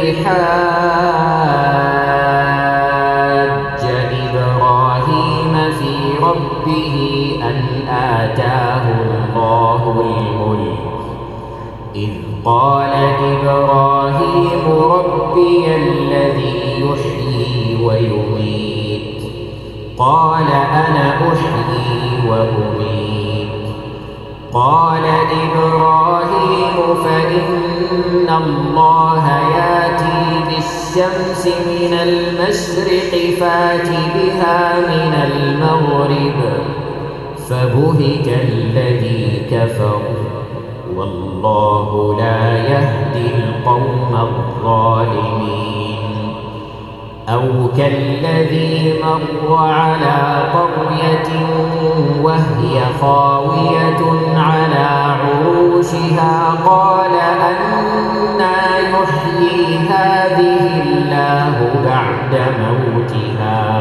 حاج إبراهيم في ربه أن آتاه الله الملك إذ قال إبراهيم ربي الذي يحيي ويميت قال أنا أحيي وأميت قال إبراهيم فإن الله يأتي بالشمس من المشرق فات بها من المغرب فبهت الذي كفر والله لا يهدي القوم الظالمين. أو كالذي مر على قرية وهي خاوية على عروشها عروشها قال أنى يحيي هذه الله بعد موتها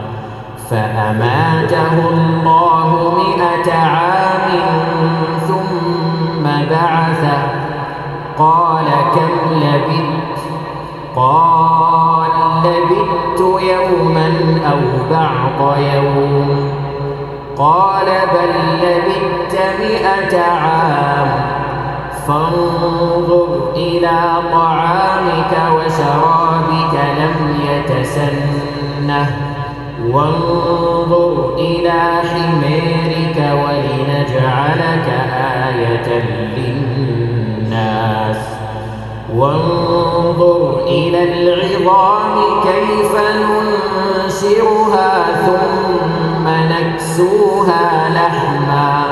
فأماته الله مئة عام ثم بعثه قال كم لبثت قال لبثت يوما أو بعض يوم قال بل لبثت مئة عام فانظر إلى طعامك وشرابك لم يتسنه وانظر إلى حميرك ولنجعلك آية للناس وانظر إلى العظام كيف ننشرها ثم نكسوها لحما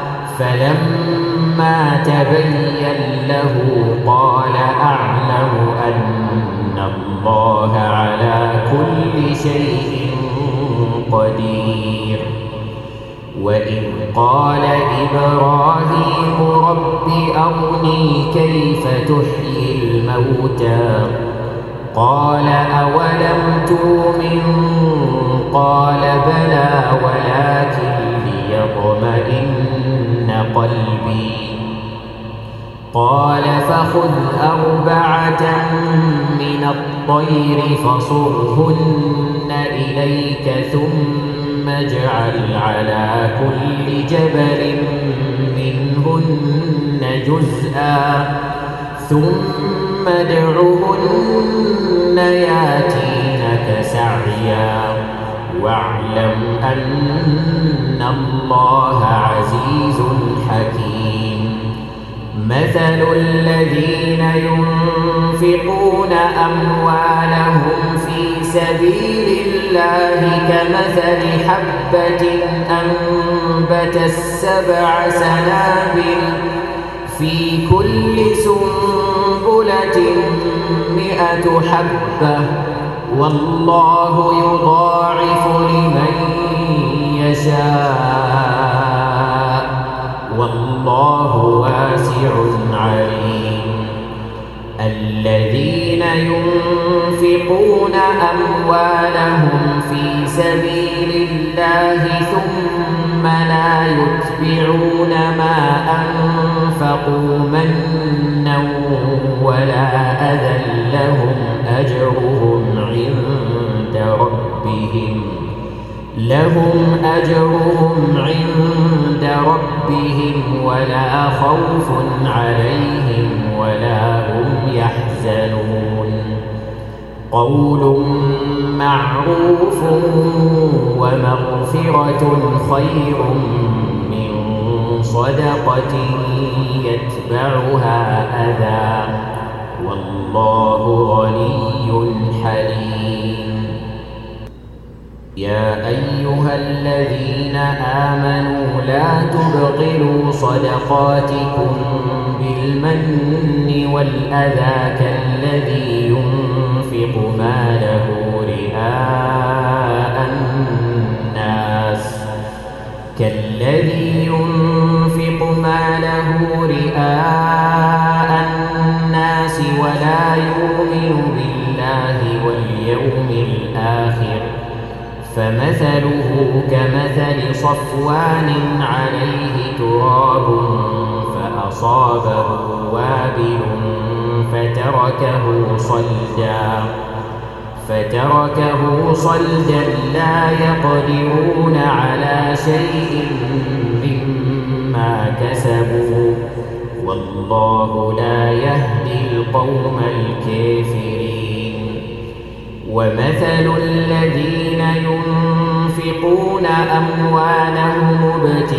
فلما تبين له قال أعلم أن الله على كل شيء قدير. وإذ قال إبراهيم رب أرني كيف تحيي الموتى قال أولم تؤمن قال بلى ولكن ليطمئن قلبي قال فخذ أربعة من الطير فصرهن إليك ثم اجعل على كل جبل منهن جزءا ثم ادعهن ياتينك سعيا واعلم أن الله عزيز حكيم. مثل الذين ينفقون أموالهم في سبيل الله كمثل حبة أنبتت سبع سنابل في كل سنبلة مئة حبة والله يضاعف لمن يشاء والله واسع عليم. الذين ينفقون أموالهم في سبيل الله ثم لا يتبعون ما أنفقوا منا ولا أذى لهم أجرهم عند ربهم لهم أجرهم عند ربهم ولا خوف عليهم ولا هم يحزنون. قول معروف ومغفرة خير من صدقة يتبعها أذى والله غني حليم. يا أيها الذين آمنوا لا تبطلوا صدقاتكم بالمن والأذى كالذي ينفق ماله رئاء الناس كالذي ينفق ماله رئاء الناس ولا يؤمن بالله واليوم الآخر فمثله كمثل صفوان عليه تراب فأصابه وابل فتركه صلدا فتركه صلدا لا يقدرون على شيء مما كسبوا والله لا يهدي القوم الكافرين. ومثل الذين ينفقون أموالهم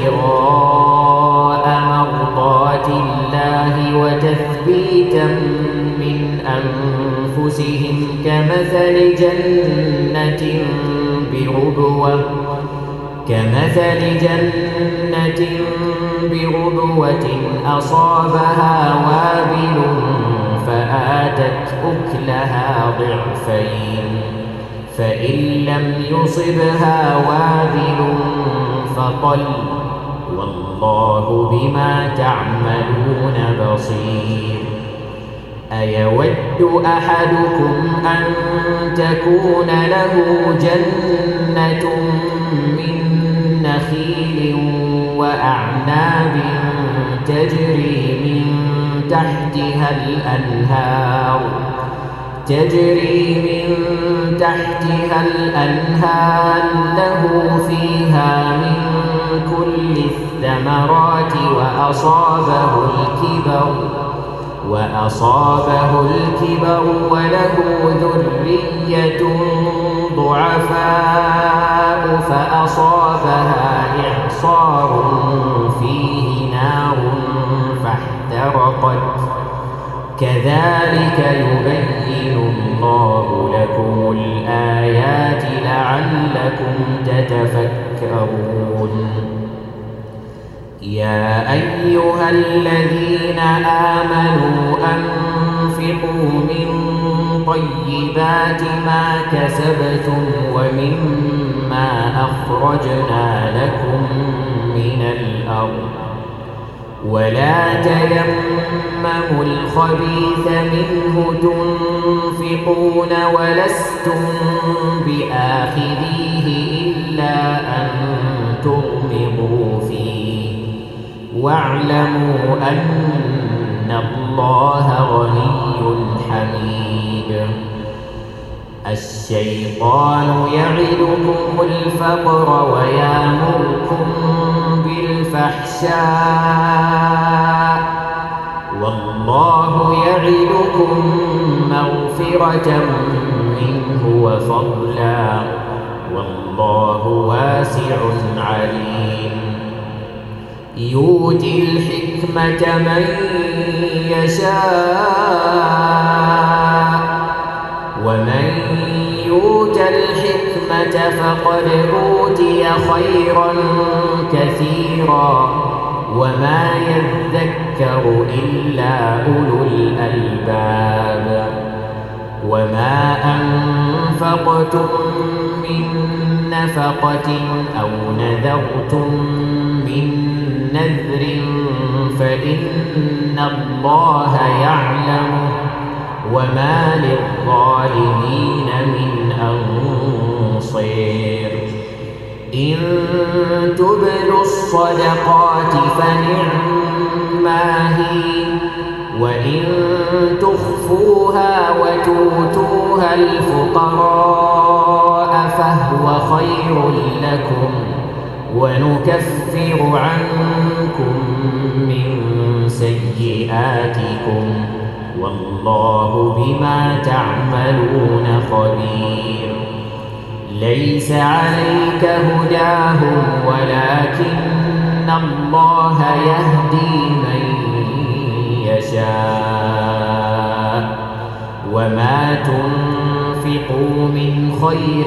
ابتغاء مرضات الله وتثبيتا من أنفسهم كمثل جنة بربوة كمثل جنة بربوة أصابها وابل فآتت أكلها ضعفين فإن لم يصبها وابل فطل والله والله بما تعملون بصير. أيود أحدكم أن تكون له جنة من نخيل وأعناب تجري من تحتها الأنهار تجري من تحتها الأنهار له فيها من كل الثمرات وأصابه الكبر وأصابه الكبر وله ذرية ضعفاء فأصابها إعصار فيه نار فاحترقت. كذلك يبين الله لكم الآيات لعلكم تتفكرون. يا أيها الذين آمنوا أنفقوا من طيبات ما كسبتم ومما أخرجنا لكم من الأرض ولا تيمموا الخبيث منه تنفقون ولستم بآخذيه إلا أن تغمضوا فيه واعلموا أن الله غني حميد. الشيطان يعدكم الفقر ويأمركم بالفحشاء والله يعدكم مغفرة منه وفضلا والله واسع عليم. يؤتي الحكمة من يشاء ومن يؤت الحكمة فقد أوتي خيرا كثيرا وما يذكر إلا أولو الألباب. وما أنفقتم من نفقة أو نذرتم من نذر فإن الله يعلمه وما للظالمين من أنصير. إن تبدوا الصدقات فنعما هي وإن تخفوها وتؤتوها الفقراء فهو خير لكم ونكفر عنكم من سيئاتكم والله بما تعملون خبير. ليس عليك هداهم ولكن الله يهدي من يشاء وما تنفقوا من خير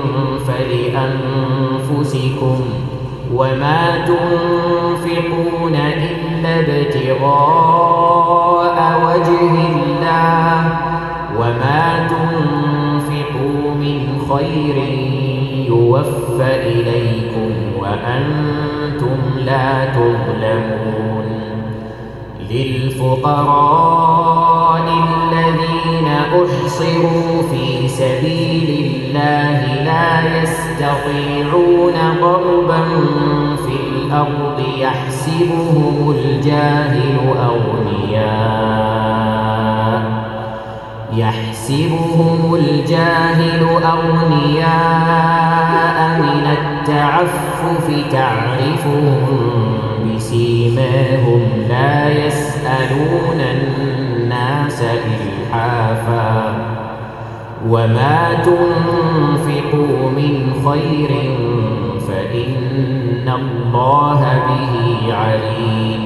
فلأنفسكم وما تنفقون إلا ابتغاء وجه الله وما تنفقوا من خير يوفى إليكم وأنتم لا تظلمون. للفقراء الذين أحصروا في سبيل الله لا يستطيعون ضربا في الأرض يحسبهم الجاهل أغنياء يحسبهم الجاهل أغنياء من التعفف تعرفهم بسيماهم لا يسألون الناس إلحافا وما تنفقوا من خير فإن الله به عليم.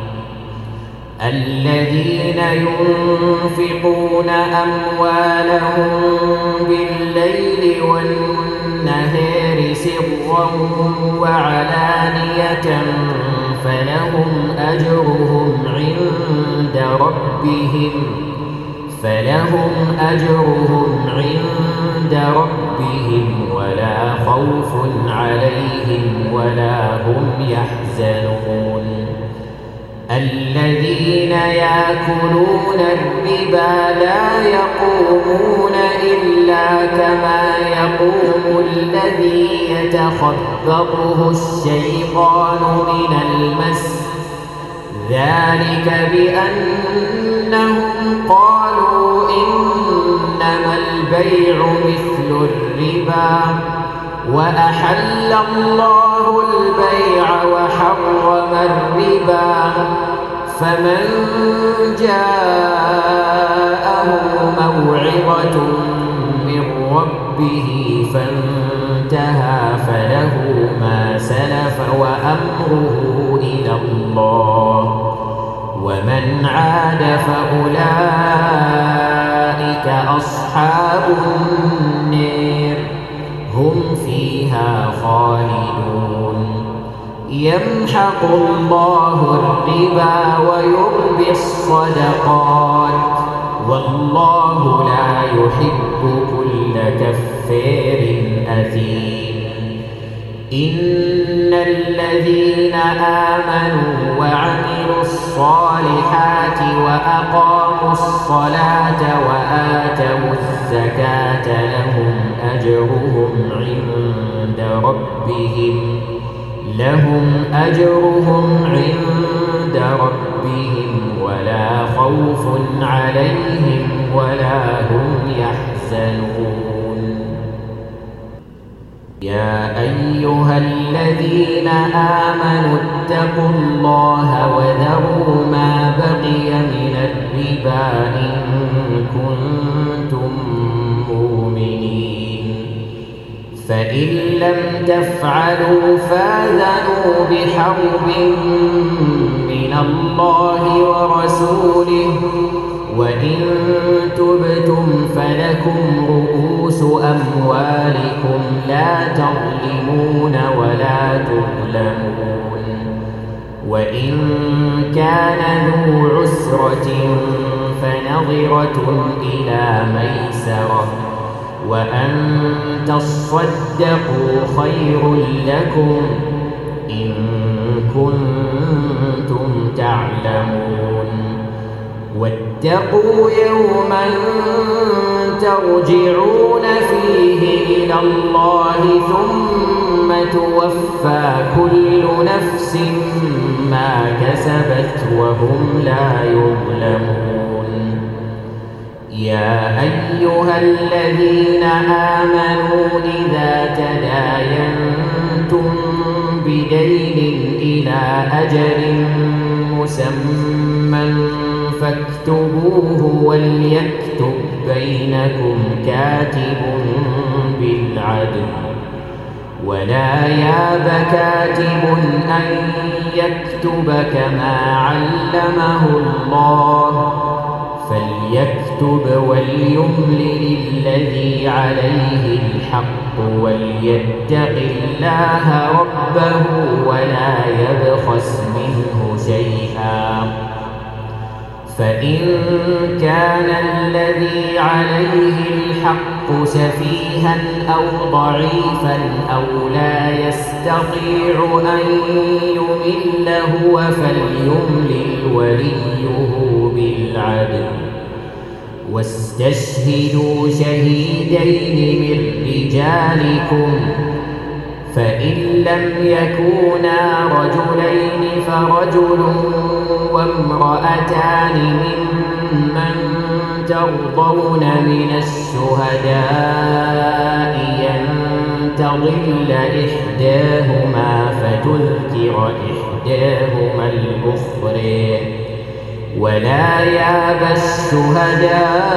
الذين ينفقون أموالهم بالليل والنهار سرا وعلانية فلهم أجرهم عند ربهم فلهم أجرهم عند ربهم ولا خوف عليهم ولا هم يحزنون الذين يأكلون الربا لا يقومون إلا كما يقوم الذي يتخبطه الشيطان من المس ذلك بأنهم قالوا إنما البيع مثل الربا وأحل الله البيع وحرم الربا فمن جاءه موعظة من ربه فانتهى فله ما سلف وأمره إلى الله ومن عاد فأولئك أصحاب النار هم فيها خالدون يمحق الله الربا ويربي الصدقات والله لا يحب كل كفار أثيم إن الذين آمنوا وعملوا الصالحات وأقاموا الصلاة وآتوا الزكاة لهم أجرهم عند ربهم لهم أجرهم عند ربهم ولا خوف عليهم ولا هم يحزنون يا أيها الذين آمنوا اتقوا الله وذروا ما بقي من الربا إن كنتم مؤمنين فإن لم تفعلوا فآذنوا بحرب من الله ورسوله وإن تبتم فلكم رؤوس أموالكم لا تظلمون ولا تظلمون وإن كان ذو عسرة فنظرة إلى ميسرة وأن تصدقوا خير لكم إن كنتم تعلمون واتقوا يوما ترجعون فيه إلى الله ثم توفى كل نفس ما كسبت وهم لا يظلمون يا أيها الذين آمنوا إذا تداينتم بدين إلى أجل مسمى فاكتبوه وليكتب بينكم كاتب بالعدل ولا ياب كاتب أن يكتب كما علمه الله فليكتب وليملل الذي عليه الحق وليتق الله ربه ولا يبخس منه شيئا فإن كان الذي عليه الحق سفيها أو ضعيفا أو لا يستطيع أن يمل هو فليملل وليه بالعدل واستشهدوا شهيدين من رجالكم فإن لم يكونا رجلين فرجل وامرأتان ممن ترضون من الشهداء أن تضل إحداهما فتذكر إحداهما الأخرى ولا يأبى الشهداء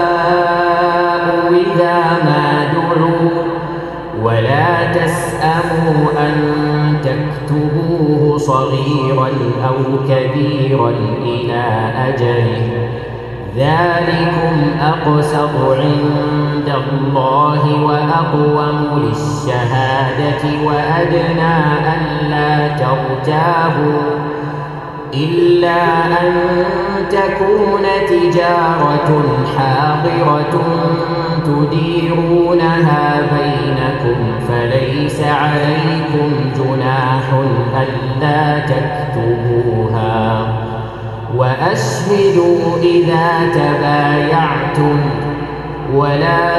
إذا ما دعوا ولا تسأموا أن تكتبوه صغيرا أو كبيرا إلى أجله ذلكم أقسط عند الله وأقوم للشهادة وأدنى ألا ترتابوا إلا أن تكون تجارة حاضرة تديرونها بينكم فليس عليكم جناح ألا تكتبوها وأشهدوا إذا تبايعتم ولا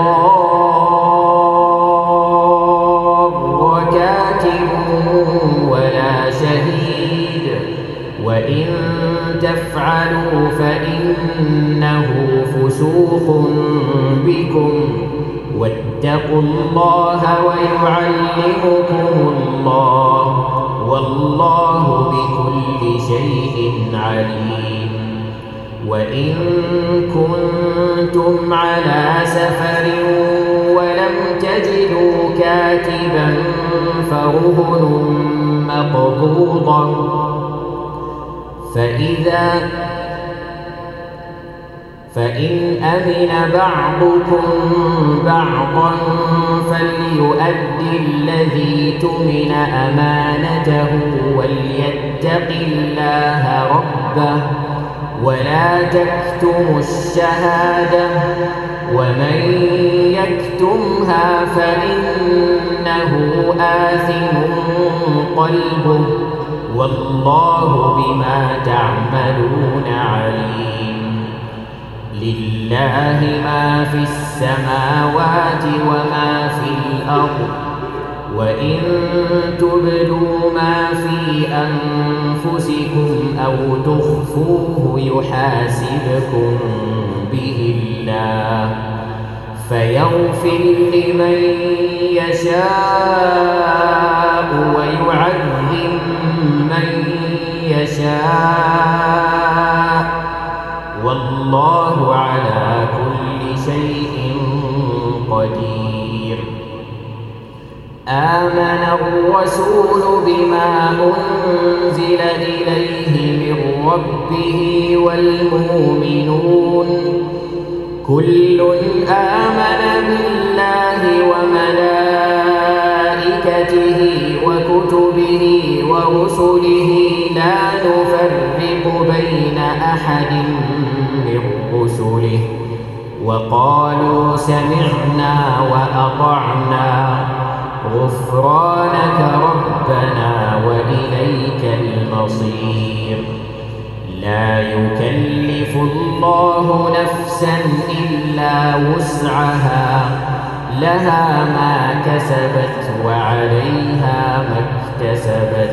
يضار كاتب ولا شهيد وإن تفعلوا فإنه فسوق بكم واتقوا الله ويعلمكم الله والله بكل شيء عليم. وإن كنتم على سفر ولم تجدوا كاتبا فرهن مقبوضة فإذا فإن أمن بعضكم بعضا فليؤد الذي تؤمن أمانته وليتق الله ربه ولا تكتموا الشهادة ومن يكتمها فإنه آثم قلبه والله بما تعملون عليم. لله ما في السماوات وما في الأرض وإن تبدوا ما في أنفسكم أو تخفوه يحاسبكم به الله فيغفر لمن يشاء ويعذب من يشاء والله على كل شيء قدير. آمن الرسول بما أنزل إليه من ربه والمؤمنون كل آمن بالله وملائكته وكتبه ورسله لا نفرق بين أحد من رسله وقالوا سمعنا وأطعنا غفرانك ربنا وإليك المصير. لا يكلف الله نفسا إلا وسعها لها ما كسبت وعليها ما اكتسبت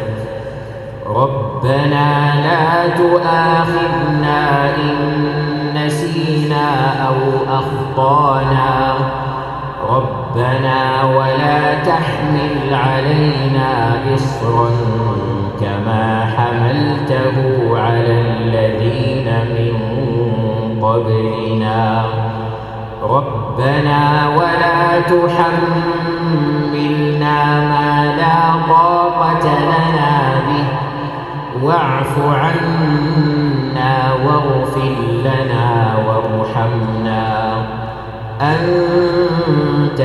ربنا لا تؤاخذنا إن نسينا أو أخطأنا ربنا ولا تحمل علينا إصرا كما حملته على الذين من قبلنا ربنا ولا تحملنا ما لا طاقة لنا به واعف عنا واغفر لنا وارحمنا أنت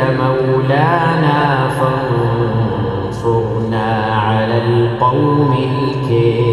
مولانا فانصرنا على القوم الكافرين.